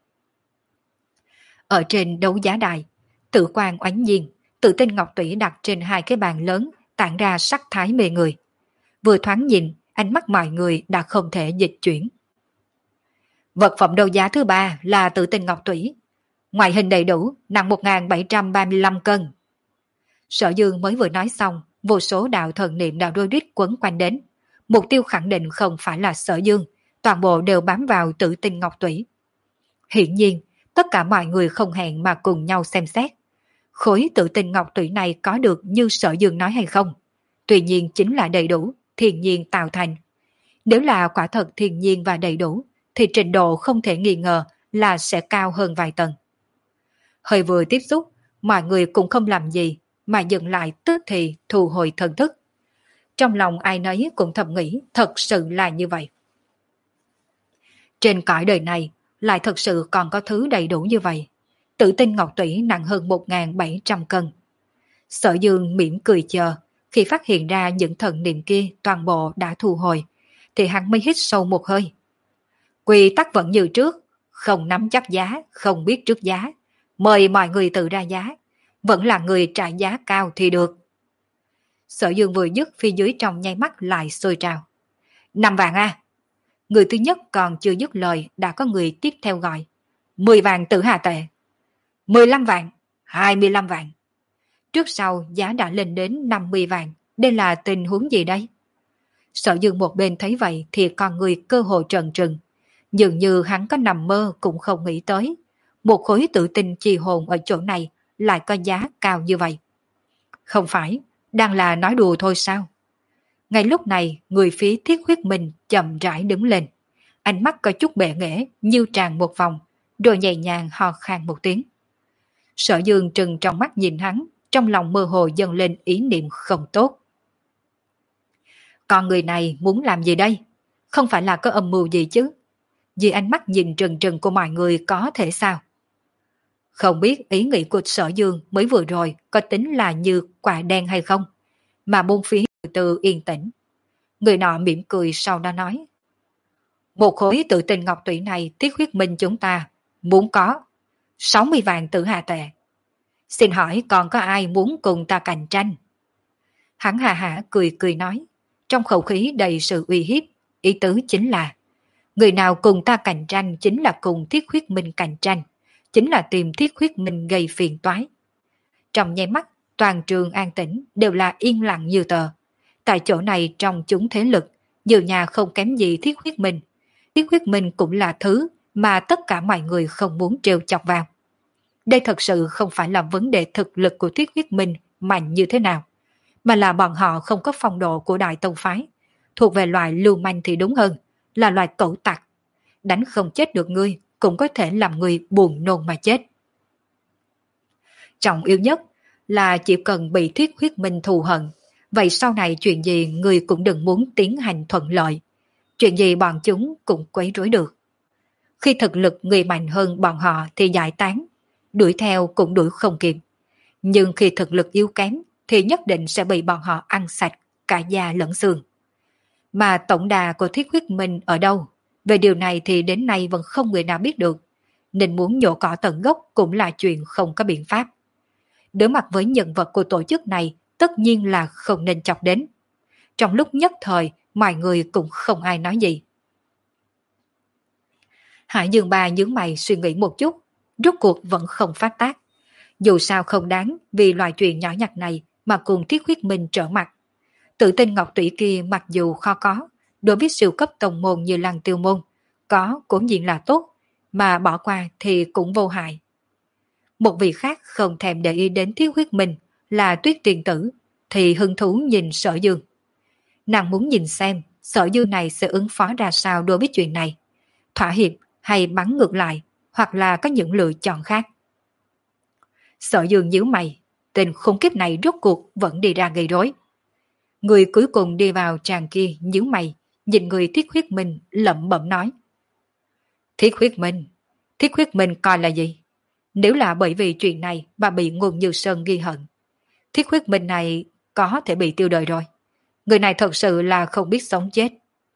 Ở trên đấu giá đài, Tự Quan oánh nhiên, Tự Tinh Ngọc Tủy đặt trên hai cái bàn lớn, tản ra sắc thái mê người. Vừa thoáng nhìn, ánh mắt mọi người đã không thể dịch chuyển. Vật phẩm đấu giá thứ ba là Tự Tinh Ngọc Tủy. Ngoại hình đầy đủ, nặng một nghìn bảy trăm ba mươi lăm cân. Sở Dương mới vừa nói xong, vô số đạo thần niệm đạo đôi rít quấn quanh đến. Mục tiêu khẳng định không phải là Sở Dương, toàn bộ đều bám vào Tự Tinh Ngọc Tủy. Hiển nhiên, tất cả mọi người không hẹn mà cùng nhau xem xét. Khối Tự Tinh Ngọc Tủy này có được như Sở Dương nói hay không? Tuy nhiên chính là đầy đủ, thiên nhiên tạo thành. Nếu là quả thật thiên nhiên và đầy đủ, thì trình độ không thể nghi ngờ là sẽ cao hơn vài tầng. Hơi vừa tiếp xúc, mọi người cũng không làm gì, mà dừng lại tức thì thu hồi thần thức. Trong lòng ai nấy cũng thầm nghĩ thật sự là như vậy. Trên cõi đời này, lại thật sự còn có thứ đầy đủ như vậy. Tự Tinh Ngọc Tủy nặng hơn một nghìn bảy trăm cân. Sở Dương mỉm cười chờ, khi phát hiện ra những thần niệm kia toàn bộ đã thu hồi, thì hắn mới hít sâu một hơi. Quy tắc vẫn như trước, không nắm chắc giá, không biết trước giá. Mời mọi người tự ra giá, vẫn là người trả giá cao thì được. Sở Dương vừa dứt, phía dưới trong nháy mắt lại sôi trào. Năm vạn a. Người thứ nhất còn chưa dứt lời đã có người tiếp theo gọi. Mười vạn tử hà tệ. Mười lăm vạn. Hai mươi lăm vạn. Trước sau giá đã lên đến năm mươi vạn. Đây là tình huống gì đây? Sở Dương một bên thấy vậy thì con người cơ hội trần trừng. Dường như hắn có nằm mơ cũng không nghĩ tới. Một khối tự tin trì hồn ở chỗ này lại có giá cao như vậy. Không phải, đang là nói đùa thôi sao? Ngay lúc này, người phía Thiết Huyết Minh chậm rãi đứng lên. Ánh mắt có chút bệ nghễ, như tràn một vòng, rồi nhẹ nhàng ho khan một tiếng. Sở Dương trừng trong mắt nhìn hắn, trong lòng mơ hồ dâng lên ý niệm không tốt. Con người này muốn làm gì đây? Không phải là có âm mưu gì chứ? Vì ánh mắt nhìn trừng trừng của mọi người có thể sao? Không biết ý nghĩ của Sở Dương mới vừa rồi có tính là như quả đen hay không? Mà bốn phía từ từ yên tĩnh. Người nọ mỉm cười sau đó nói. Một khối tự tin ngọc tủy này Thiết Huyết Minh chúng ta muốn có sáu mươi vạn tử hà tệ. Xin hỏi còn có ai muốn cùng ta cạnh tranh? Hắn hà hả cười cười nói, trong khẩu khí đầy sự uy hiếp, ý tứ chính là người nào cùng ta cạnh tranh chính là cùng Thiết Huyết Minh cạnh tranh, chính là tìm Thiết Huyết Minh gây phiền toái. Trong nháy mắt, toàn trường an tĩnh đều là yên lặng như tờ. Tại chỗ này trong chúng thế lực, nhiều nhà không kém gì Thiết Huyết Minh. Thiết Huyết Minh cũng là thứ mà tất cả mọi người không muốn trêu chọc vào. Đây thật sự không phải là vấn đề thực lực của Thiết Huyết Minh mạnh như thế nào, mà là bọn họ không có phong độ của Đại Tông Phái, thuộc về loài lưu manh thì đúng hơn, là loài cẩu tặc. Đánh không chết được ngươi, cũng có thể làm người buồn nôn mà chết. Trọng yếu nhất là chỉ cần bị Thiết Huyết Minh thù hận, vậy sau này chuyện gì người cũng đừng muốn tiến hành thuận lợi. Chuyện gì bọn chúng cũng quấy rối được. Khi thực lực người mạnh hơn bọn họ thì giải tán, đuổi theo cũng đuổi không kịp. Nhưng khi thực lực yếu kém thì nhất định sẽ bị bọn họ ăn sạch cả da lẫn xương. Mà tổng đà của Thiết Huyết Minh ở đâu? Về điều này thì đến nay vẫn không người nào biết được, nên muốn nhổ cỏ tận gốc cũng là chuyện không có biện pháp. Đối mặt với nhân vật của tổ chức này, tất nhiên là không nên chọc đến. Trong lúc nhất thời, mọi người cũng không ai nói gì. Hải Dương Ba nhướng mày suy nghĩ một chút, rốt cuộc vẫn không phát tác. Dù sao không đáng vì loại chuyện nhỏ nhặt này mà cùng Thiết Huyết Minh trở mặt. Tự tin ngọc tủy kia mặc dù khó có, đối với siêu cấp tông môn như Lăng Tiêu Môn, có cũng diện là tốt, mà bỏ qua thì cũng vô hại. Một vị khác không thèm để ý đến Thiết Huyết Minh là Tuyết Tiền Tử, thì hứng thú nhìn Sở Dương. Nàng muốn nhìn xem Sở Dương này sẽ ứng phó ra sao đối với chuyện này, thỏa hiệp hay bắn ngược lại, hoặc là có những lựa chọn khác. Sở Dương nhíu mày, tên khốn kiếp này rốt cuộc vẫn đi ra gây rối. Người cuối cùng đi vào tràng kia nhíu mày, nhìn người Thiết Huyết Minh lẩm bẩm nói. Thiết Huyết Minh? Thiết Huyết Minh coi là gì? Nếu là bởi vì chuyện này mà bị Ngôn Như Sơn ghi hận, Thiết Huyết Minh này có thể bị tiêu đời rồi. Người này thật sự là không biết sống chết.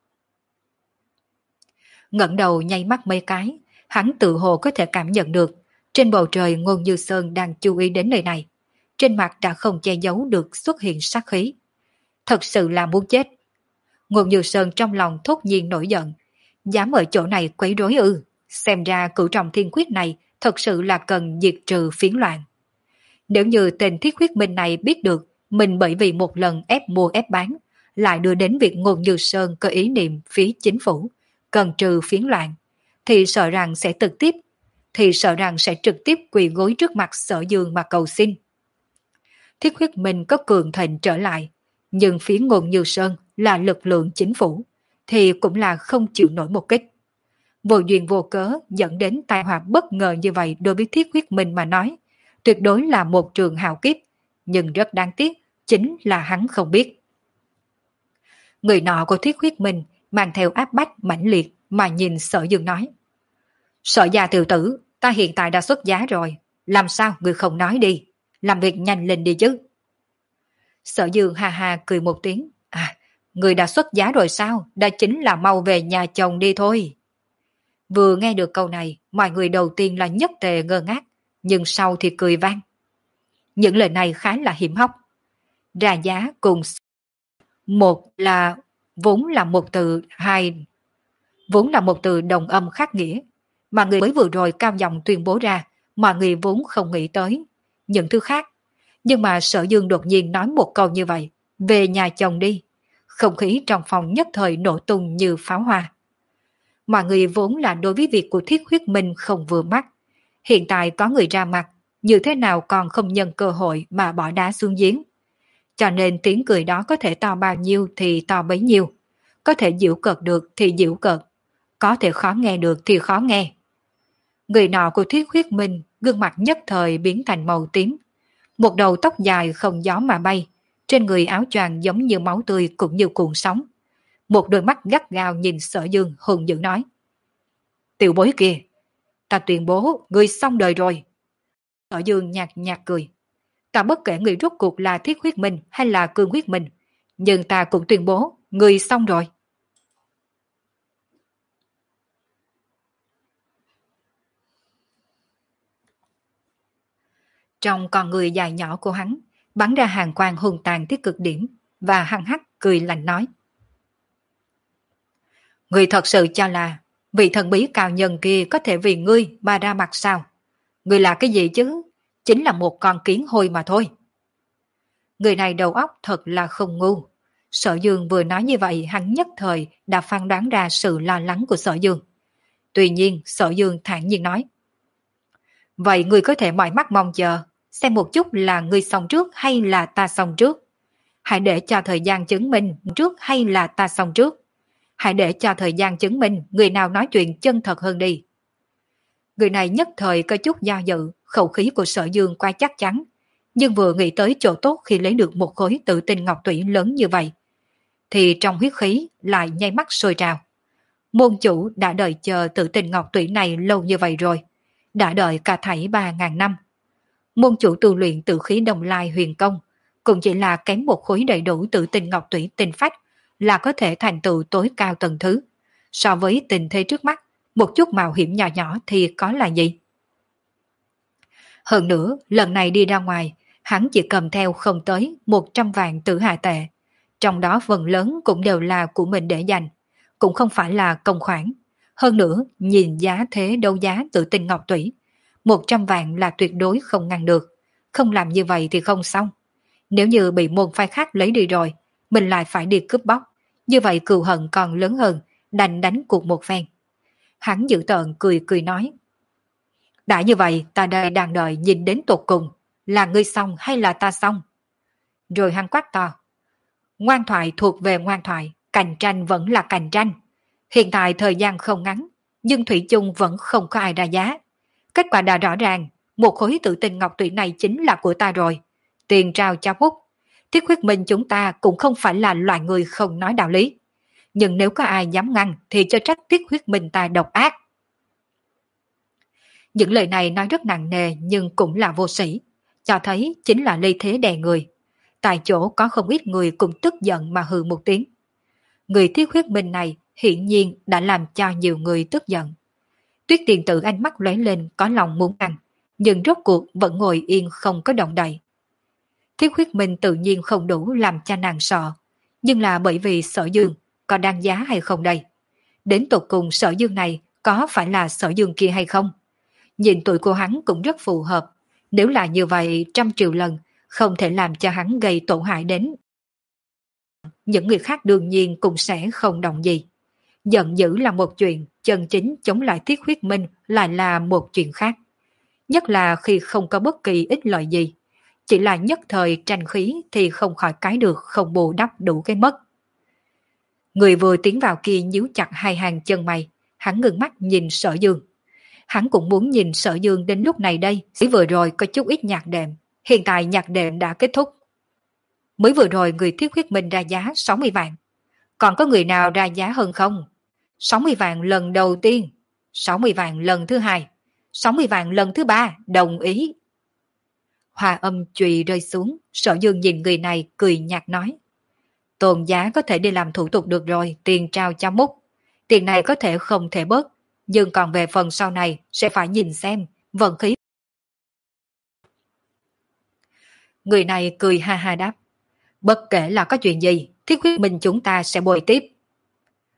Ngẩng đầu nháy mắt mấy cái, hắn tự hồ có thể cảm nhận được trên bầu trời Ngôn Như Sơn đang chú ý đến nơi này. Trên mặt đã không che giấu được xuất hiện sát khí. Thật sự là muốn chết. Ngôn Như Sơn trong lòng thốt nhiên nổi giận. Dám ở chỗ này quấy rối ư? Xem ra cửu trọng thiên quyết này thật sự là cần diệt trừ phiến loạn. Nếu như tên Thiết Huyết Minh này biết được mình bởi vì một lần ép mua ép bán, lại đưa đến việc Ngôn Như Sơn có ý niệm phía chính phủ, cần trừ phiến loạn, thì sợ rằng sẽ trực tiếp, thì sợ rằng sẽ trực tiếp quỳ gối trước mặt Sở Dương mà cầu xin. Thiết Huyết Minh có cường thịnh trở lại, nhưng phía Ngôn Như Sơn là lực lượng chính phủ, thì cũng là không chịu nổi một kích. Vô duyên vô cớ dẫn đến tai họa bất ngờ như vậy đối với Thiết Huyết Minh mà nói, tuyệt đối là một trường hào kiếp, nhưng rất đáng tiếc, chính là hắn không biết. Người nọ của Thiết Huyết Minh mang theo áp bách mãnh liệt mà nhìn Sở Dương nói. Sở gia tiểu tử, ta hiện tại đã xuất giá rồi, làm sao người không nói đi, làm việc nhanh lên đi chứ. Sở Dương ha ha cười một tiếng, à, người đã xuất giá rồi sao, đã chính là mau về nhà chồng đi thôi. Vừa nghe được câu này, mọi người đầu tiên là nhất tề ngơ ngác, nhưng sau thì cười vang. Những lời này khá là hiểm hóc. Ra giá cùng một là vốn là một từ, hai vốn là một từ đồng âm khác nghĩa, mà người mới vừa rồi cao giọng tuyên bố ra, mọi người vốn không nghĩ tới những thứ khác. Nhưng mà Sở Dương đột nhiên nói một câu như vậy, về nhà chồng đi. Không khí trong phòng nhất thời nổ tung như pháo hoa. Mọi người vốn là đối với việc của Thiết Huyết Minh không vừa mắt. Hiện tại có người ra mặt, như thế nào còn không nhân cơ hội mà bỏ đá xuống giếng. Cho nên tiếng cười đó có thể to bao nhiêu thì to bấy nhiêu. Có thể giễu cợt được thì giễu cợt. Có thể khó nghe được thì khó nghe. Người nọ của Thiết Huyết Minh, gương mặt nhất thời biến thành màu tím. Một đầu tóc dài không gió mà bay, trên người áo choàng giống như máu tươi cũng như cuộn sóng. Một đôi mắt gắt gao nhìn Sở Dương hùng dữ nói. Tiểu bối kia, ta tuyên bố ngươi xong đời rồi. Sở Dương nhạt nhạt cười. Ta bất kể người rốt cuộc là Thiết Huyết Minh hay là Cương Huyết Minh, nhưng ta cũng tuyên bố ngươi xong rồi. Trong con người dài nhỏ của hắn, bắn ra hàng quang hùng tàn tới cực điểm, và hăng hắc cười lạnh nói. Ngươi thật sự cho là vị thần bí cao nhân kia có thể vì ngươi mà ra mặt sao? Ngươi là cái gì chứ? Chính là một con kiến hôi mà thôi. Người này đầu óc thật là không ngu. Sở Dương vừa nói như vậy, hắn nhất thời đã phán đoán ra sự lo lắng của Sở Dương. Tuy nhiên Sở Dương thản nhiên nói. Vậy ngươi có thể mỏi mắt mong chờ, xem một chút là ngươi xong trước hay là ta xong trước. Hãy để cho thời gian chứng minh trước hay là ta xong trước. Hãy để cho thời gian chứng minh người nào nói chuyện chân thật hơn đi. Người này nhất thời có chút do dự, khẩu khí của Sở Dương quá chắc chắn, nhưng vừa nghĩ tới chỗ tốt khi lấy được một khối tự tinh ngọc tủy lớn như vậy, thì trong huyết khí lại nháy mắt sôi trào. Môn chủ đã đợi chờ tự tinh ngọc tủy này lâu như vậy rồi, đã đợi cả thảy ba ngàn năm. Môn chủ tu luyện tự khí Đồng Lai huyền công, cũng chỉ là kém một khối đầy đủ tự tinh ngọc tủy tinh phách là có thể thành tựu tối cao tầng thứ. So với tình thế trước mắt, một chút mạo hiểm nhỏ nhỏ thì có là gì? Hơn nữa, lần này đi ra ngoài, hắn chỉ cầm theo không tới một trăm vạn tử hạ tệ. Trong đó phần lớn cũng đều là của mình để dành, cũng không phải là công khoản. Hơn nữa, nhìn giá thế đấu giá tự tinh ngọc tủy, một trăm vạn là tuyệt đối không ngăn được. Không làm như vậy thì không xong. Nếu như bị môn phái khác lấy đi rồi, mình lại phải đi cướp bóc. Như vậy cừu hận còn lớn hơn, đành đánh cuộc một phen. Hắn dữ tợn cười cười nói. Đã như vậy, ta đây đang đợi nhìn đến tột cùng, là ngươi xong hay là ta xong? Rồi hắn quát to. Ngoan thoại thuộc về ngoan thoại, cạnh tranh vẫn là cạnh tranh. Hiện tại thời gian không ngắn, nhưng Thủy chung vẫn không có ai ra giá. Kết quả đã rõ ràng, một khối tự tinh ngọc tủy này chính là của ta rồi. Tiền trao cho phúc. Thiết Huyết Minh chúng ta cũng không phải là loại người không nói đạo lý. Nhưng nếu có ai dám ngăn thì cho trách Thiết Huyết Minh ta độc ác. Những lời này nói rất nặng nề nhưng cũng là vô sĩ, cho thấy chính là ly thế đè người. Tại chỗ có không ít người cũng tức giận mà hừ một tiếng. Người Thiết Huyết Minh này hiển nhiên đã làm cho nhiều người tức giận. Tuyết Tiền Tử ánh mắt lóe lên có lòng muốn ăn, nhưng rốt cuộc vẫn ngồi yên không có động đậy. Thiết Huyết Minh tự nhiên không đủ làm cho nàng sợ, nhưng là bởi vì Sở Dương có đáng giá hay không đây? Đến tột cùng Sở Dương này có phải là Sở Dương kia hay không? Nhìn tuổi của hắn cũng rất phù hợp, nếu là như vậy trăm triệu lần không thể làm cho hắn gây tổn hại đến. Những người khác đương nhiên cũng sẽ không động gì. Giận dữ là một chuyện, chân chính chống lại Thiết Huyết Minh lại là một chuyện khác. Nhất là khi không có bất kỳ ích lợi gì, chỉ là nhất thời tranh khí thì không khỏi cái được không bù đắp đủ cái mất. Người vừa tiến vào kia nhíu chặt hai hàng chân mày, hắn ngừng mắt nhìn Sở Dương. Hắn cũng muốn nhìn Sở Dương đến lúc này đây, chỉ vừa rồi có chút ít nhạc đệm, hiện tại nhạc đệm đã kết thúc. Mới vừa rồi người Thiết Huyết Minh ra giá sáu mươi vạn. Còn có người nào ra giá hơn không? sáu mươi vạn lần đầu tiên, sáu mươi vạn lần thứ hai, sáu mươi vạn lần thứ ba, đồng ý. Hòa âm chùy rơi xuống, Sở Dương nhìn người này cười nhạt nói. Tôn giá có thể đi làm thủ tục được rồi, tiền trao cho múc. Tiền này có thể không thể bớt, nhưng còn về phần sau này sẽ phải nhìn xem, vận khí. Người này cười ha ha đáp. Bất kể là có chuyện gì, Thiết Huyết Minh chúng ta sẽ bồi tiếp.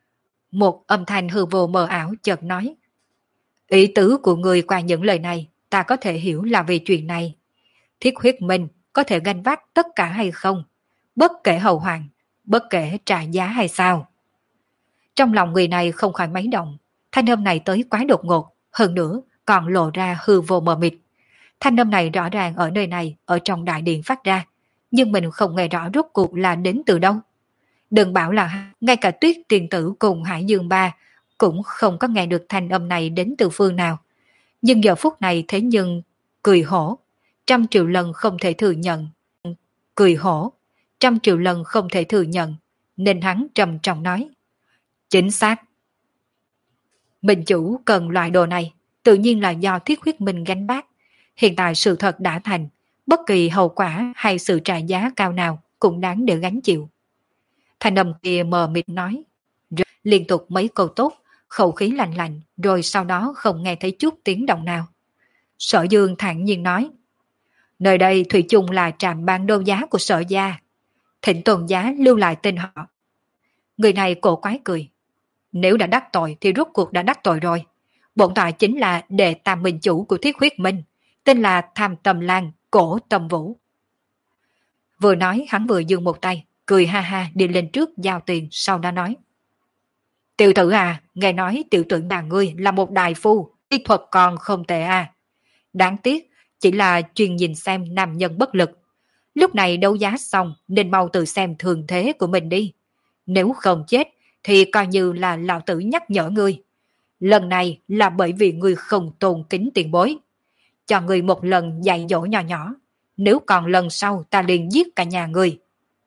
Một âm thanh hư vô mờ ảo chợt nói. Ý tứ của người qua những lời này ta có thể hiểu là vì chuyện này. Thiết huyết minh có thể gánh vác tất cả hay không? Bất kể hầu hoàng, bất kể trả giá hay sao? Trong lòng người này không khỏi máy động. Thanh âm này tới quá đột ngột, hơn nữa còn lộ ra hư vô mờ mịt. Thanh âm này rõ ràng ở nơi này, ở trong đại điện phát ra, nhưng mình không nghe rõ rốt cuộc là đến từ đâu. Đừng bảo là ngay cả Tuyết Tiền Tử cùng Hải Dương Ba cũng không có nghe được thanh âm này đến từ phương nào. Nhưng giờ phút này thế nhưng cười hổ, trăm triệu lần không thể thừa nhận. Cười hổ, trăm triệu lần không thể thừa nhận, nên hắn trầm trọng nói. Chính xác. Minh chủ cần loại đồ này, tự nhiên là do Thiết Huyết Minh gánh vác. Hiện tại sự thật đã thành, bất kỳ hậu quả hay sự trả giá cao nào cũng đáng để gánh chịu. Thanh âm kia mờ mịt nói, liên tục mấy câu tốt, khẩu khí lạnh lạnh, rồi sau đó không nghe thấy chút tiếng động nào. Sở Dương thản nhiên nói, nơi đây thủy chung là trạm bán đấu giá của Sở gia, thịnh tồn giá lưu lại tên họ. Người này cổ quái cười, nếu đã đắc tội thì rốt cuộc đã đắc tội rồi. Bổn tọa chính là đệ tam minh chủ của Thiết Huyết Minh, tên là Tham Tầm Lan, Cổ Tầm Vũ. Vừa nói hắn vừa giương một tay, cười ha ha đi lên trước giao tiền, sau đó nói. Tiểu tử à, nghe nói tiểu tử nhà ngươi là một đại phu, y thuật còn không tệ à. Đáng tiếc, chỉ là chuyên nhìn xem nam nhân bất lực. Lúc này đấu giá xong nên mau tự xem thường thế của mình đi. Nếu không chết thì coi như là lão tử nhắc nhở ngươi. Lần này là bởi vì ngươi không tôn kính tiền bối. Cho ngươi một lần dạy dỗ nhỏ nhỏ, nếu còn lần sau ta liền giết cả nhà ngươi.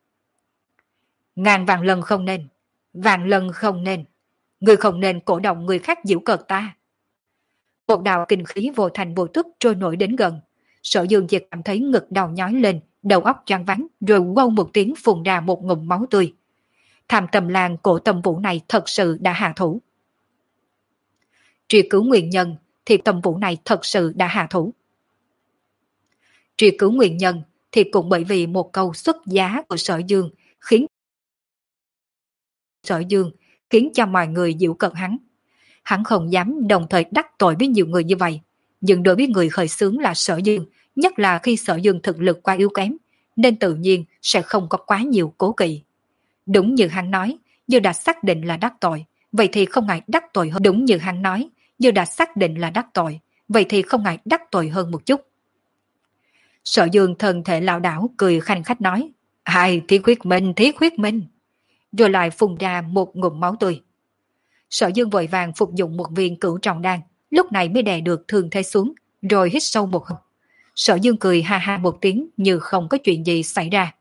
Ngàn vạn lần không nên, vạn lần không nên. Ngươi không nên cổ động người khác giễu cợt ta. Một đạo kinh khí vô thành vô tức trôi nổi đến gần. Sở Dương chỉ cảm thấy ngực đau nhói lên, đầu óc choáng váng, rồi quâu một tiếng phun ra một ngụm máu tươi. Tham Tầm Lan Cổ Tầm Vũ này thật sự đã hạ thủ. Truy cứu nguyên nhân thì Tầm Vũ này thật sự đã hạ thủ. Truy cứu nguyên nhân thì cũng bởi vì một câu xuất giá của Sở Dương khiến Sở Dương khiến cho mọi người giễu cợt hắn. Hắn không dám đồng thời đắc tội với nhiều người như vậy, nhưng đối với người khởi xướng là Sở Dương, nhất là khi Sở Dương thực lực quá yếu kém, nên tự nhiên sẽ không có quá nhiều cố kỵ. Đúng như hắn nói, như đã xác định là đắc tội, vậy thì không ngại đắc tội hơn. Đúng như hắn nói, như đã xác định là đắc tội, vậy thì không ngại đắc tội hơn một chút. Sở Dương thân thể lão đảo cười khanh khách nói, ai Thiết Huyết Minh, Thiết Huyết Minh, rồi lại phun ra một ngụm máu tươi. Sở Dương vội vàng phục dụng một viên cửu trọng đan, lúc này mới đè được thương thế xuống, rồi hít sâu một hơi. Sở Dương cười ha ha một tiếng như không có chuyện gì xảy ra.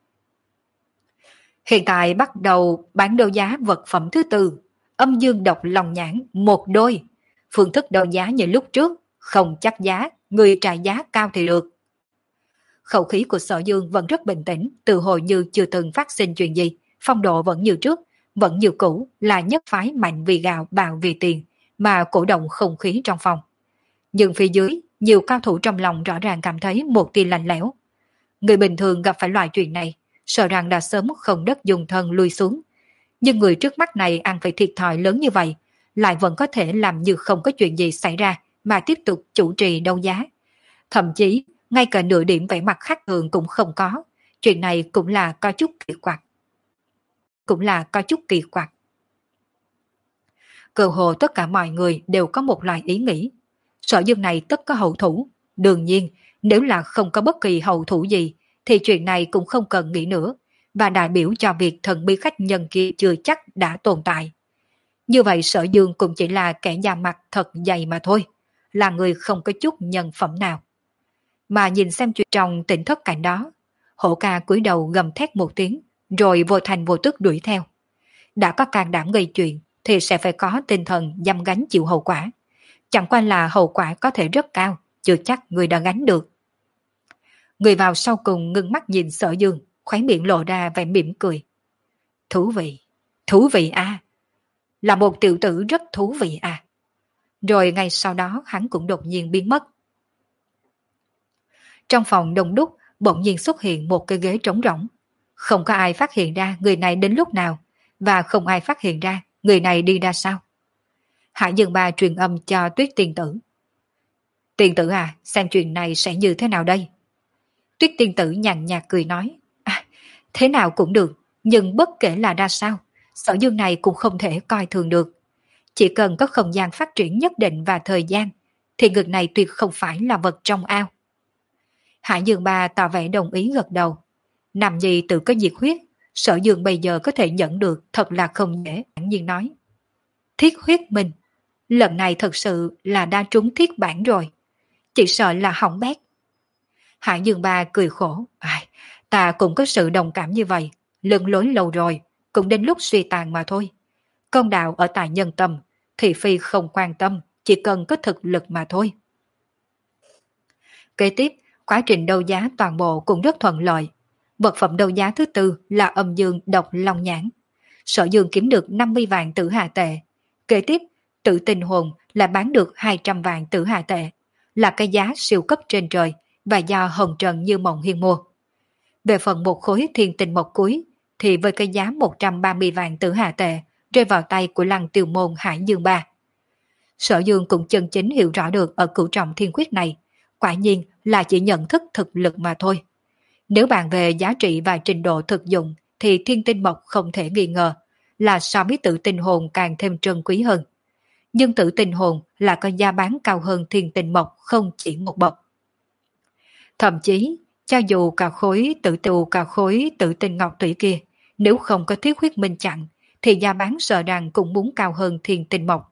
Hiện tại bắt đầu bán đấu giá vật phẩm thứ tư, âm dương độc lòng nhãn một đôi. Phương thức đấu giá như lúc trước, không chắc giá, người trả giá cao thì được. Khẩu khí của Sở Dương vẫn rất bình tĩnh, từ hồi như chưa từng phát sinh chuyện gì, phong độ vẫn như trước, vẫn như cũ là nhất phái mạnh vì gạo bạo vì tiền, mà cổ động không khí trong phòng. Nhưng phía dưới, nhiều cao thủ trong lòng rõ ràng cảm thấy một tia lạnh lẽo. Người bình thường gặp phải loại chuyện này, sợ rằng đã sớm không đất dùng thân lui xuống. Nhưng người trước mắt này ăn phải thiệt thòi lớn như vậy, lại vẫn có thể làm như không có chuyện gì xảy ra mà tiếp tục chủ trì đấu giá. Thậm chí, ngay cả nửa điểm vẻ mặt khác thường cũng không có. Chuyện này cũng là có chút kỳ quặc. Cũng là có chút kỳ quặc. Cơ hồ tất cả mọi người đều có một loại ý nghĩ. Sở Dương này tất có hậu thủ. Đương nhiên, nếu là không có bất kỳ hậu thủ gì, thì chuyện này cũng không cần nghĩ nữa, và đại biểu cho việc thần bí khách nhân kia chưa chắc đã tồn tại. Như vậy Sở Dương cũng chỉ là kẻ da mặt thật dày mà thôi, là người không có chút nhân phẩm nào. Mà nhìn xem chuyện trong tỉnh thất cảnh đó, Hổ Ca cúi đầu gầm thét một tiếng, rồi vô thành vô tức đuổi theo. Đã có can đảm gây chuyện thì sẽ phải có tinh thần dám gánh chịu hậu quả. Chẳng qua là hậu quả có thể rất cao, chưa chắc người đã gánh được. Người vào sau cùng ngưng mắt nhìn Sở Dương, khóe miệng lộ ra vẻ mỉm cười. Thú vị, thú vị à. Là một tiểu tử rất thú vị à. Rồi ngay sau đó hắn cũng đột nhiên biến mất. Trong phòng đông đúc bỗng nhiên xuất hiện một cái ghế trống rỗng. Không có ai phát hiện ra người này đến lúc nào, và không ai phát hiện ra người này đi ra sao? Hải Dương Ba truyền âm cho Tuyết Tiên Tử. Tiên Tử à, xem chuyện này sẽ như thế nào đây? Tuyết Tiên Tử nhàn nhạt cười nói, à, thế nào cũng được, nhưng bất kể là ra sao, Sở Dương này cũng không thể coi thường được. Chỉ cần có không gian phát triển nhất định và thời gian, thì người này tuyệt không phải là vật trong ao. Hải Dương Ba tỏ vẻ đồng ý gật đầu. Nam nhi tự có nhiệt huyết, Sở Dương bây giờ có thể nhận được thật là không dễ. Thản nhiên nói, thiết huyết mình, lần này thật sự là đa trúng thiết bản rồi, chỉ sợ là hỏng bét. Hải Dương Ba cười khổ, ai, ta cũng có sự đồng cảm như vậy, lưng lối lâu rồi, cũng đến lúc suy tàn mà thôi. Công đạo ở tại nhân tâm, thị phi không quan tâm, chỉ cần có thực lực mà thôi. Kế tiếp, quá trình đấu giá toàn bộ cũng rất thuận lợi. Vật phẩm đấu giá thứ tư là âm dương độc long nhãn. Sở Dương kiếm được năm mươi vạn tử hà tệ. Kế tiếp, tự tình hồn là bán được hai trăm vạn tử hà tệ, là cái giá siêu cấp trên trời và do Hồng Trần Như Mộng Hiên mua. Về phần một khối thiên tình mộc cuối thì với cái giá một trăm ba mươi vạn tử hà tệ rơi vào tay của Lăng Tiêu Môn Hải Dương Ba. Sở Dương cũng chân chính hiểu rõ được ở cửu trọng thiên quyết này, quả nhiên là chỉ nhận thức thực lực mà thôi. Nếu bàn về giá trị và trình độ thực dụng thì thiên tinh mộc không thể nghi ngờ là so với tự tinh hồn càng thêm trân quý hơn. Nhưng tự tinh hồn là có giá bán cao hơn thiên tinh mộc không chỉ một bậc. Thậm chí, cho dù cả khối tự tù cả khối tự tinh ngọc thủy kia, nếu không có thiết huyết minh chặn, thì giá bán sợ rằng cũng muốn cao hơn thiên tinh mộc.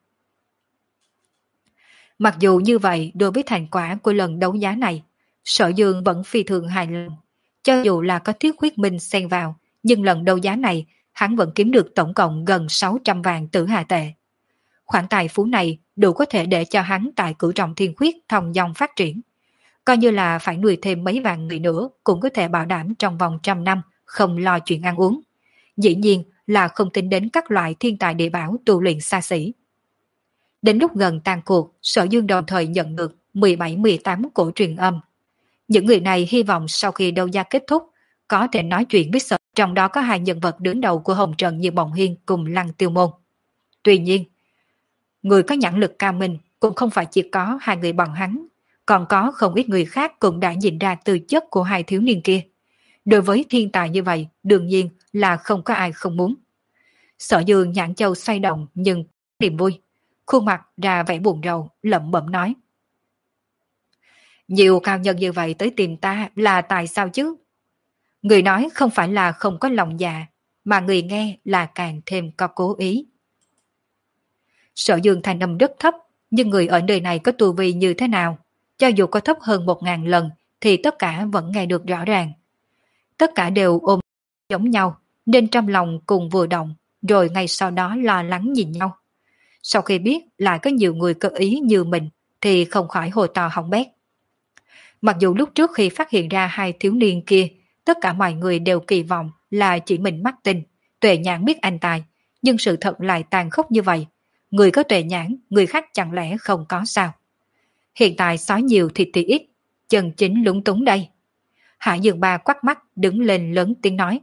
Mặc dù như vậy, đối với thành quả của lần đấu giá này, Sở Dương vẫn phi thường hài lòng. Cho dù là có thiết huyết minh xen vào, nhưng lần đấu giá này, hắn vẫn kiếm được tổng cộng gần sáu trăm vạn tử hà tệ. Khoản tài phú này đủ có thể để cho hắn tại cửu trọng thiên khuyết thông dong phát triển. Coi như là phải nuôi thêm mấy vạn người nữa cũng có thể bảo đảm trong vòng trăm năm không lo chuyện ăn uống. Dĩ nhiên là không tính đến các loại thiên tài địa bảo tu luyện xa xỉ. Đến lúc gần tan cuộc, Sở Dương đồng thời nhận được mười bảy mười tám cổ truyền âm. Những người này hy vọng sau khi đấu giá kết thúc có thể nói chuyện với Sở, trong đó có hai nhân vật đứng đầu của Hồng Trần như Mộng Hiên cùng Lăng Tiêu Môn. Tuy nhiên, người có nhãn lực cao minh cũng không phải chỉ có hai người bọn hắn, còn có không ít người khác cũng đã nhìn ra tư chất của hai thiếu niên kia. Đối với thiên tài như vậy, đương nhiên là không có ai không muốn. Sở Dương nhãn châu xoay động nhưng niềm vui, khuôn mặt ra vẻ buồn rầu, lẩm bẩm nói. Nhiều cao nhân như vậy tới tìm ta là tại sao chứ? Người nói không phải là không có lòng dạ, mà người nghe là càng thêm có cố ý. Sở Dương thanh âm rất thấp, nhưng người ở nơi này có tu vi như thế nào? Cho dù có thấp hơn một ngàn lần, thì tất cả vẫn nghe được rõ ràng. Tất cả đều ôm giống nhau, nên trong lòng cùng vừa động, rồi ngay sau đó lo lắng nhìn nhau. Sau khi biết lại có nhiều người có ý như mình, thì không khỏi hồ to hỏng bét. Mặc dù lúc trước khi phát hiện ra hai thiếu niên kia, tất cả mọi người đều kỳ vọng là chỉ mình mắt tinh, tuệ nhãn biết anh tài, nhưng sự thật lại tàn khốc như vậy. Người có tuệ nhãn, người khác chẳng lẽ không có sao? Hiện tại sói nhiều thịt thì ít, chân chính lúng túng đây. Hải Dương Ba quắt mắt đứng lên lớn tiếng nói.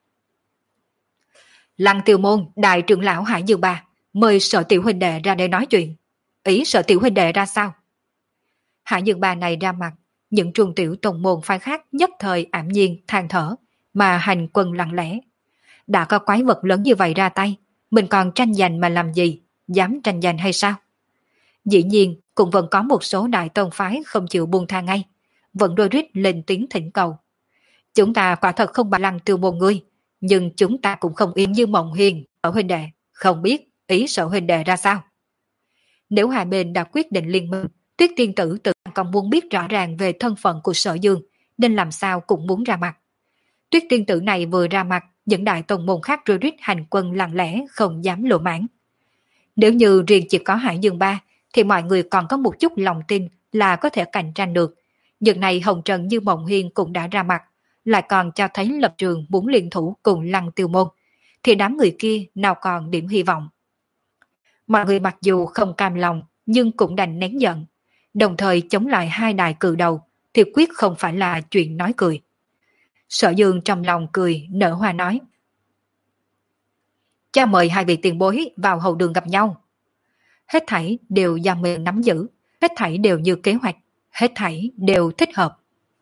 Lăng Tiêu Môn, đại trưởng lão Hải Dương Ba, mời Sở tiểu huynh đệ ra đây nói chuyện. Ý Sở tiểu huynh đệ ra sao? Hải Dương Ba này ra mặt, những trung tiểu tông môn phái khác nhất thời ảm nhiên than thở, mà hành quân lặng lẽ. Đã có quái vật lớn như vậy ra tay, mình còn tranh giành mà làm gì, dám tranh giành hay sao? Dĩ nhiên cũng vẫn có một số đại tông phái không chịu buông tha ngay, vẫn đôi rít lên tiếng thỉnh cầu. Chúng ta quả thật không bằng Lăng Tiêu Môn ngươi, nhưng chúng ta cũng không yên như Mộng Hiền ở huynh đệ, không biết ý Sở huynh đệ ra sao. Nếu hai bên đã quyết định liên minh, Tuyết Tiên Tử tự còn muốn biết rõ ràng về thân phận của Sở Dương, nên làm sao cũng muốn ra mặt. Tuyết Tiên Tử này vừa ra mặt, những đại tông môn khác rối rít hành quân lặng lẽ không dám lộ mãn. Nếu như riêng chỉ có Hải Dương Ba, thì mọi người còn có một chút lòng tin là có thể cạnh tranh được. Nhưng này Hồng Trần Như Mộng Hiên cũng đã ra mặt, lại còn cho thấy lập trường muốn liên thủ cùng Lăng Tiêu Môn, thì đám người kia nào còn điểm hy vọng. Mọi người mặc dù không cam lòng, nhưng cũng đành nén giận, đồng thời chống lại hai đại cự đầu, thì quyết không phải là chuyện nói cười. Sở Dương trong lòng cười, nở hoa nói. Cha mời hai vị tiền bối vào hậu đường gặp nhau. Hết thảy đều do mình nắm giữ, hết thảy đều như kế hoạch, hết thảy đều thích hợp.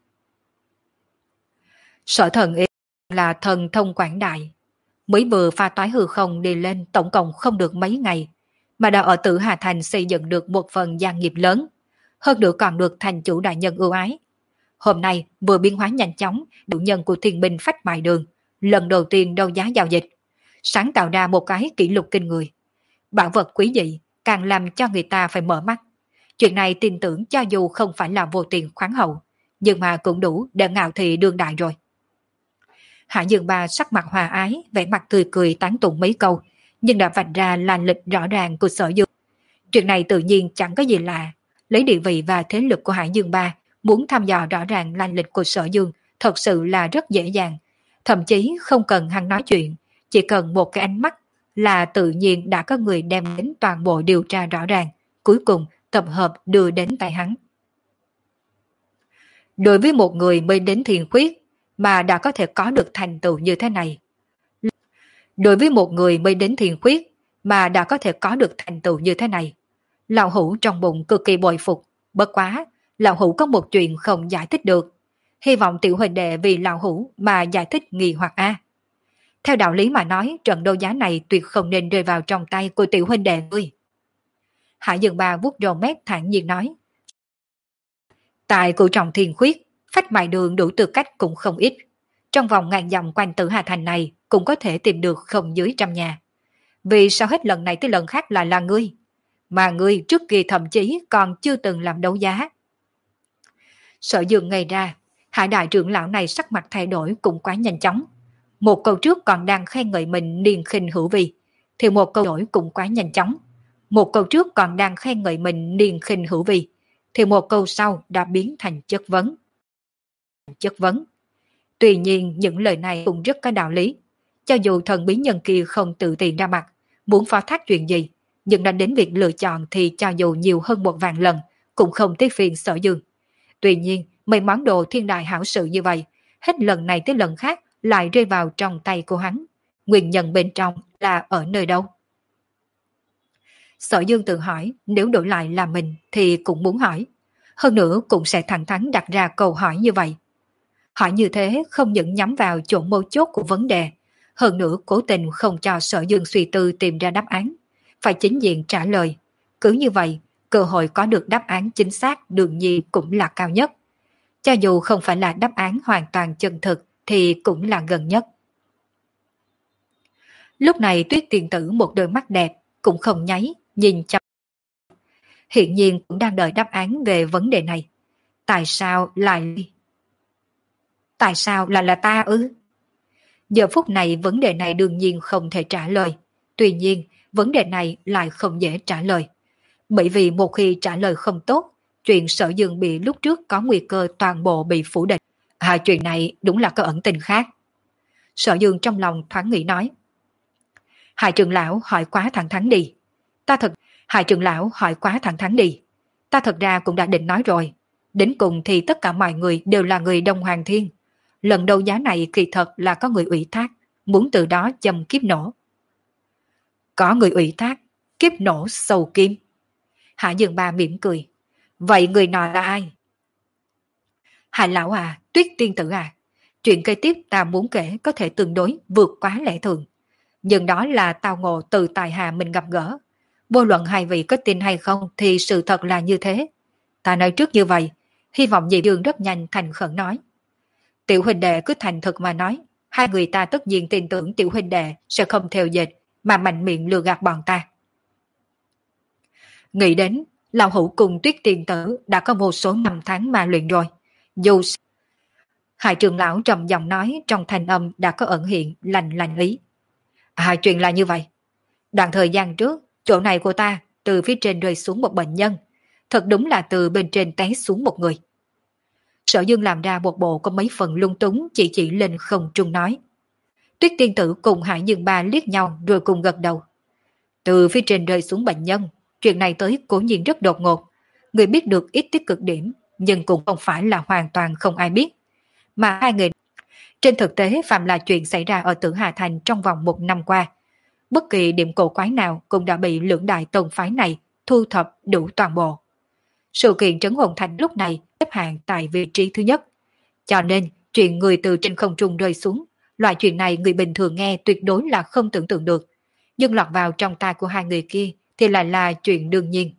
Sở Thần Y là thần thông quảng đại, mới vừa pha toái hư không đi lên tổng cộng không được mấy ngày, mà đã ở Tử Hà Thành xây dựng được một phần gia nghiệp lớn, hơn nữa còn được thành chủ đại nhân ưu ái. Hôm nay vừa biến hóa nhanh chóng, chủ nhân của Thiên Binh Phách Mại Đường, lần đầu tiên đấu giá giao dịch, sáng tạo ra một cái kỷ lục kinh người. Bảo vật quý dị càng làm cho người ta phải mở mắt. Chuyện này tin tưởng cho dù không phải là vô tiền khoáng hậu, nhưng mà cũng đủ để ngạo thị đương đại rồi. Hạ Dương Ba sắc mặt hòa ái, vẻ mặt tươi cười tán tụng mấy câu, nhưng đã vạch ra làn lịch rõ ràng của Sở Dương. Chuyện này tự nhiên chẳng có gì lạ, lấy địa vị và thế lực của Hạ Dương Ba, muốn thăm dò rõ ràng làn lịch của Sở Dương thật sự là rất dễ dàng, thậm chí không cần hắn nói chuyện, chỉ cần một cái ánh mắt là tự nhiên đã có người đem đến toàn bộ điều tra rõ ràng, cuối cùng tập hợp đưa đến tay hắn. Đối với một người mới đến thiền khuyết mà đã có thể có được thành tựu như thế này. Đối với một người mới đến thiền khuyết mà đã có thể có được thành tựu như thế này, Lão Hữu trong bụng cực kỳ bội phục, bất quá, Lão Hữu có một chuyện không giải thích được. Hy vọng tiểu huynh đệ vì Lão Hữu mà giải thích nghi hoặc A. Theo đạo lý mà nói, trận đấu giá này tuyệt không nên rơi vào trong tay của tiểu huynh đệ ngươi. Hạ Dương Ba vuốt râu mép thản nhiên nói. Tại cụ trọng thiền khuyết, Phách Mại Đường đủ tư cách cũng không ít. Trong vòng ngàn dặm quanh Tử Hà Thành này cũng có thể tìm được không dưới trăm nhà. Vì sao hết lần này tới lần khác lại là ngươi? Mà ngươi trước kia thậm chí còn chưa từng làm đấu giá. Sở Dương ngây ra, Hạ đại trưởng lão này sắc mặt thay đổi cũng quá nhanh chóng. Một câu trước còn đang khen ngợi mình niên khinh hữu vi, thì một câu đổi cũng quá nhanh chóng. Một câu trước còn đang khen ngợi mình niên khinh hữu vi, thì một câu sau đã biến thành chất vấn. Chất vấn. Tuy nhiên những lời này cũng rất có đạo lý. Cho dù thần bí nhân kia không tự tiền ra mặt, muốn phó thác chuyện gì, nhưng đã đến việc lựa chọn thì cho dù nhiều hơn một vạn lần, cũng không tiếc phiền Sở Dương. Tuy nhiên, mấy món đồ thiên đại hảo sự như vậy, hết lần này tới lần khác lại rơi vào trong tay của hắn. Nguyên nhân bên trong là ở nơi đâu? Sở Dương tự hỏi, nếu đổi lại là mình thì cũng muốn hỏi. Hơn nữa cũng sẽ thẳng thắn đặt ra câu hỏi như vậy. Hỏi như thế không những nhắm vào chỗ mấu chốt của vấn đề, hơn nữa cố tình không cho Sở Dương suy tư tìm ra đáp án, phải chính diện trả lời. Cứ như vậy, cơ hội có được đáp án chính xác đương nhiên cũng là cao nhất. Cho dù không phải là đáp án hoàn toàn chân thực thì cũng là gần nhất. Lúc này Tuyết Tiên Tử một đôi mắt đẹp, cũng không nháy, nhìn chăm. Hiện nhiên cũng đang đợi đáp án về vấn đề này. Tại sao lại... Tại sao lại là ta ư? Giờ phút này vấn đề này đương nhiên không thể trả lời. Tuy nhiên, vấn đề này lại không dễ trả lời. Bởi vì một khi trả lời không tốt, chuyện Sở Dương bị lúc trước có nguy cơ toàn bộ bị phủ định. Hai chuyện này đúng là có ẩn tình khác. Sở Dương trong lòng thoáng nghĩ nói. Hai trưởng lão hỏi quá thẳng thắn đi. Ta thật... Hai trưởng lão hỏi quá thẳng thắn đi. Ta thật ra cũng đã định nói rồi. Đến cùng thì tất cả mọi người đều là người Đông Hoàng Thiên. Lần đấu giá này kỳ thật là có người ủy thác, muốn từ đó châm kiếp nổ. Có người ủy thác, kiếp nổ sầu kim. Hạ Dương Ba mỉm cười. Vậy người nọ là ai? Hạ lão à, Tuyết Tiên Tử à, chuyện kế tiếp ta muốn kể có thể tương đối vượt quá lẽ thường. Nhưng đó là tao ngộ từ tài hà mình gặp gỡ. Vô luận hai vị có tin hay không thì sự thật là như thế. Ta nói trước như vậy, hy vọng Nhị Dương rất nhanh thành khẩn nói. Tiểu huynh đệ cứ thành thực mà nói, hai người ta tất nhiên tin tưởng tiểu huynh đệ sẽ không theo dệt mà mạnh miệng lừa gạt bọn ta. Nghĩ đến, Lão Hữu cùng Tuyết Tiên Tử đã có vô số năm tháng mà luyện rồi. Dù Hai trưởng lão trầm giọng nói trong thanh âm đã có ẩn hiện lành lành ý. À, chuyện là như vậy. Đoạn thời gian trước, chỗ này của ta từ phía trên rơi xuống một bệnh nhân. Thật đúng là từ bên trên té xuống một người. Sở Dương làm ra một bộ có mấy phần lung túng chỉ chỉ lên không trung nói. Tuyết Tiên Tử cùng Hải Dương Ba liếc nhau rồi cùng gật đầu. Từ phía trên rơi xuống bệnh nhân, chuyện này tới cố nhiên rất đột ngột. Người biết được ít tích cực điểm, nhưng cũng không phải là hoàn toàn không ai biết. Mà hai người trên thực tế phạm là chuyện xảy ra ở Tử Hà Thành trong vòng một năm qua. bất kỳ điểm cổ quái nào cũng đã bị lưỡng đại tông phái này thu thập đủ toàn bộ. Sự kiện trấn hồn thạch lúc này xếp hạng tại vị trí thứ nhất. Cho nên, chuyện người từ trên không trung rơi xuống, loại chuyện này người bình thường nghe tuyệt đối là không tưởng tượng được. Nhưng lọt vào trong tai của hai người kia thì lại là chuyện đương nhiên.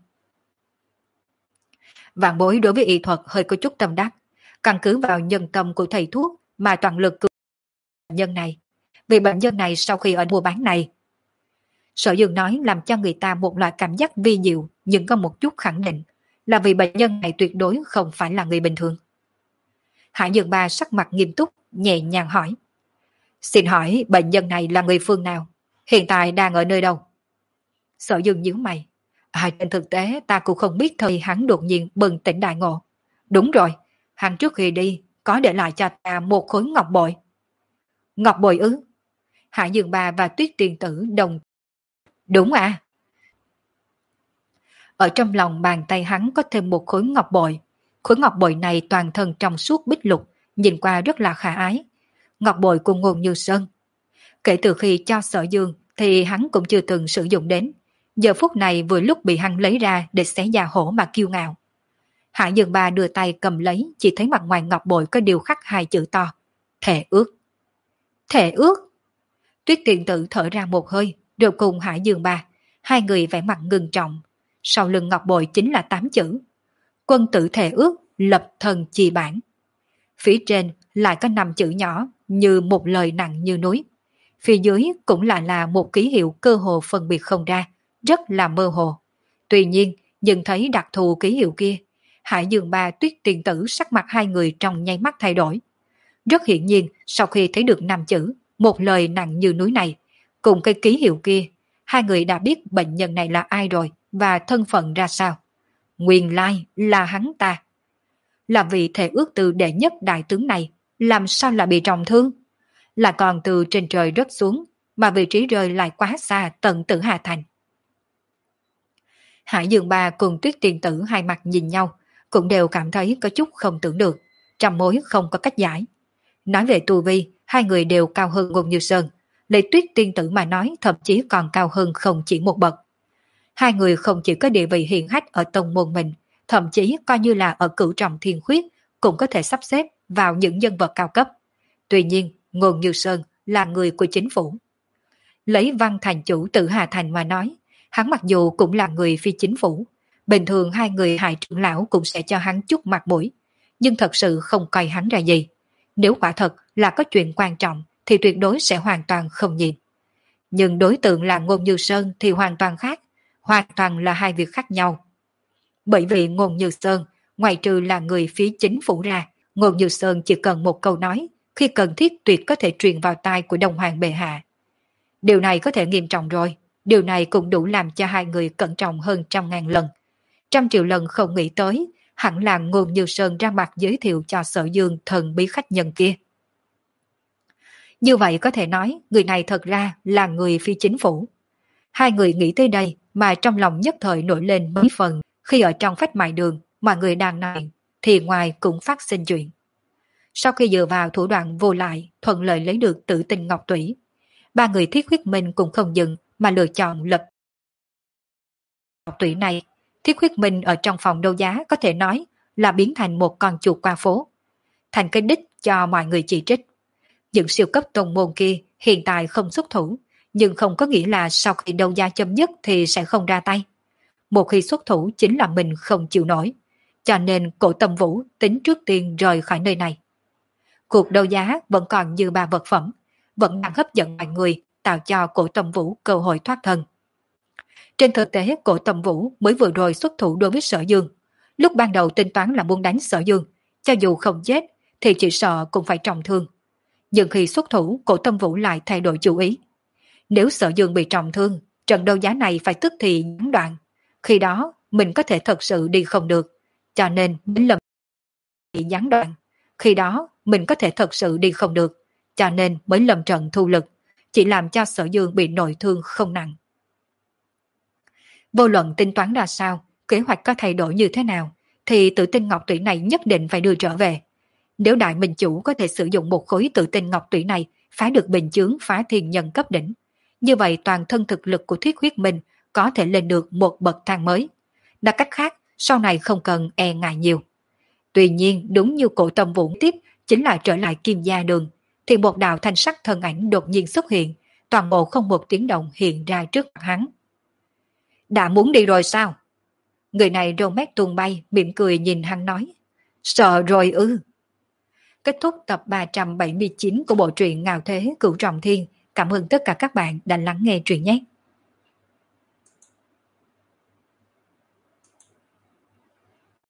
Vạn Bối đối với y thuật hơi có chút tâm đắc, căn cứ vào nhân tâm của thầy thuốc mà toàn lực cứu bệnh nhân này. Vì bệnh nhân này sau khi ở mua bán này, Sở Dương nói làm cho người ta một loại cảm giác vi diệu, nhưng có một chút khẳng định là vì bệnh nhân này tuyệt đối không phải là người bình thường. Hải Dương Ba sắc mặt nghiêm túc, nhẹ nhàng hỏi. Xin hỏi bệnh nhân này là người phương nào? Hiện tại đang ở nơi đâu? Sở Dương nhíu mày. À, trên thực tế ta cũng không biết thời hắn đột nhiên bừng tỉnh đại ngộ. Đúng rồi, hắn trước khi đi có để lại cho ta một khối ngọc bội. Ngọc bội ư? Hải Dương Ba và Tuyết Tiên Tử đồng. Đúng à? Ở trong lòng bàn tay hắn có thêm một khối ngọc bội. Khối ngọc bội này toàn thân trong suốt bích lục, nhìn qua rất là khả ái. Ngọc bội của Ngôn Như Sơn. Kể từ khi cho Sở Dương thì hắn cũng chưa từng sử dụng đến. Giờ phút này vừa lúc bị hắn lấy ra để xé da hổ mà kiêu ngạo. Hải Dương Ba đưa tay cầm lấy, chỉ thấy mặt ngoài ngọc bội có điều khắc hai chữ to. Thề ước. Thề ước. Tuyết Tiên Tử thở ra một hơi, rồi cùng Hải Dương Ba. Hai người vẻ mặt ngưng trọng. Sau lưng ngọc bội chính là tám chữ. Quân tử thề ước, lập thần chi bản. Phía trên lại có năm chữ nhỏ như một lời nặng như núi. Phía dưới cũng lại là một ký hiệu cơ hồ phân biệt không ra, rất là mơ hồ. Tuy nhiên, nhìn thấy đặc thù ký hiệu kia, Hải Dương Ba Tuyết Tiên Tử sắc mặt hai người trong nháy mắt thay đổi. Rất hiển nhiên, sau khi thấy được năm chữ, một lời nặng như núi này, cùng cái ký hiệu kia, hai người đã biết bệnh nhân này là ai rồi và thân phận ra sao. Nguyên lai là hắn ta. Là vì thể ước từ đệ nhất đại tướng này, làm sao lại bị trọng thương? Là còn từ trên trời rớt xuống, mà vị trí rơi lại quá xa tận Tử Hà Thành. Hải Dương Ba cùng Tuyết Tiên Tử hai mặt nhìn nhau, cũng đều cảm thấy có chút không tưởng được, trăm mối không có cách giải. Nói về tu vi, hai người đều cao hơn Ngôn Như Sơn, lấy Tuyết Tiên Tử mà nói thậm chí còn cao hơn không chỉ một bậc. Hai người không chỉ có địa vị hiển hách ở tông môn mình, thậm chí coi như là ở Cửu Trọng Thiên Khuyết cũng có thể sắp xếp vào những nhân vật cao cấp. Tuy nhiên, Ngôn Như Sơn là người của chính phủ. Lấy Văn Thành chủ Tử Hà Thành mà nói, hắn mặc dù cũng là người phi chính phủ, bình thường hai người Hải trưởng lão cũng sẽ cho hắn chút mặt mũi, nhưng thật sự không coi hắn ra gì. Nếu quả thật là có chuyện quan trọng thì tuyệt đối sẽ hoàn toàn không nhìn. Nhưng đối tượng là Ngôn Như Sơn thì hoàn toàn khác, hoàn toàn là hai việc khác nhau. Bởi vì Ngôn Như Sơn, ngoài trừ là người phía chính phủ ra, Ngôn Như Sơn chỉ cần một câu nói, khi cần thiết tuyệt có thể truyền vào tai của Đông Hoàng bệ hạ. Điều này có thể nghiêm trọng rồi, điều này cũng đủ làm cho hai người cẩn trọng hơn trăm ngàn lần. Trăm triệu lần không nghĩ tới, hẳn là Ngôn Như Sơn ra mặt giới thiệu cho Sở Dương thần bí khách nhân kia. Như vậy có thể nói, người này thật ra là người phi chính phủ. Hai người nghĩ tới đây mà trong lòng nhất thời nổi lên mấy phần, khi ở trong phách mại đường mà người đang nói, thì ngoài cũng phát sinh chuyện. Sau khi dựa vào thủ đoạn vô lại, thuận lợi lấy được Tử Tinh Ngọc Tủy, ba người Thiết Huyết Minh cũng không dừng mà lựa chọn lập Ngọc Tủy này. Thiết Huyết Minh ở trong phòng đấu giá có thể nói là biến thành một con chuột qua phố, thành cái đích cho mọi người chỉ trích. Những siêu cấp tôn môn kia hiện tại không xuất thủ, nhưng không có nghĩa là sau khi đấu giá chấm dứt thì sẽ không ra tay. Một khi xuất thủ chính là mình không chịu nổi, cho nên Cổ Tâm Vũ tính trước tiên rời khỏi nơi này. Cuộc đấu giá vẫn còn như ba vật phẩm, vẫn đang hấp dẫn mọi người, tạo cho Cổ Tâm Vũ cơ hội thoát thân. Trên thực tế, Cổ Tâm Vũ mới vừa rồi xuất thủ đối với Sở Dương. Lúc ban đầu tính toán là muốn đánh Sở Dương, cho dù không chết thì chỉ sợ cũng phải trọng thương. Nhưng khi xuất thủ, Cổ Tâm Vũ lại thay đổi chủ ý. Nếu Sở Dương bị trọng thương, trận đấu giá này phải tức thì gián đoạn. Khi đó, mình có thể thật sự đi không được. Cho nên, đến lần bị gián đoạn. Khi đó, mình có thể thật sự đi không được. Cho nên mới lầm trận thu lực, chỉ làm cho Sở Dương bị nội thương không nặng. Vô luận tính toán ra sao, kế hoạch có thay đổi như thế nào, thì Tử Tinh Ngọc Tủy này nhất định phải đưa trở về. Nếu Đại Minh Chủ có thể sử dụng một khối Tử Tinh Ngọc Tủy này phá được bình chướng phá thiên nhân cấp đỉnh, Như vậy toàn thân thực lực của Thiết Huyết Minh có thể lên được một bậc thang mới. Nói cách khác, sau này không cần e ngại nhiều. Tuy nhiên đúng như Cổ Tâm Vũ tiếp chính là trở lại Kim Gia Đường, thì một đạo thanh sắc thân ảnh đột nhiên xuất hiện, toàn bộ không một tiếng động hiện ra trước mặt hắn. Đã muốn đi rồi sao? Người này râu mép tuôn bay, mỉm cười nhìn hắn nói. Sợ rồi ư. Kết thúc tập ba trăm bảy mươi chín của bộ truyện Ngạo Thế Cửu Trọng Thiên. Cảm ơn tất cả các bạn đã lắng nghe truyện nhé.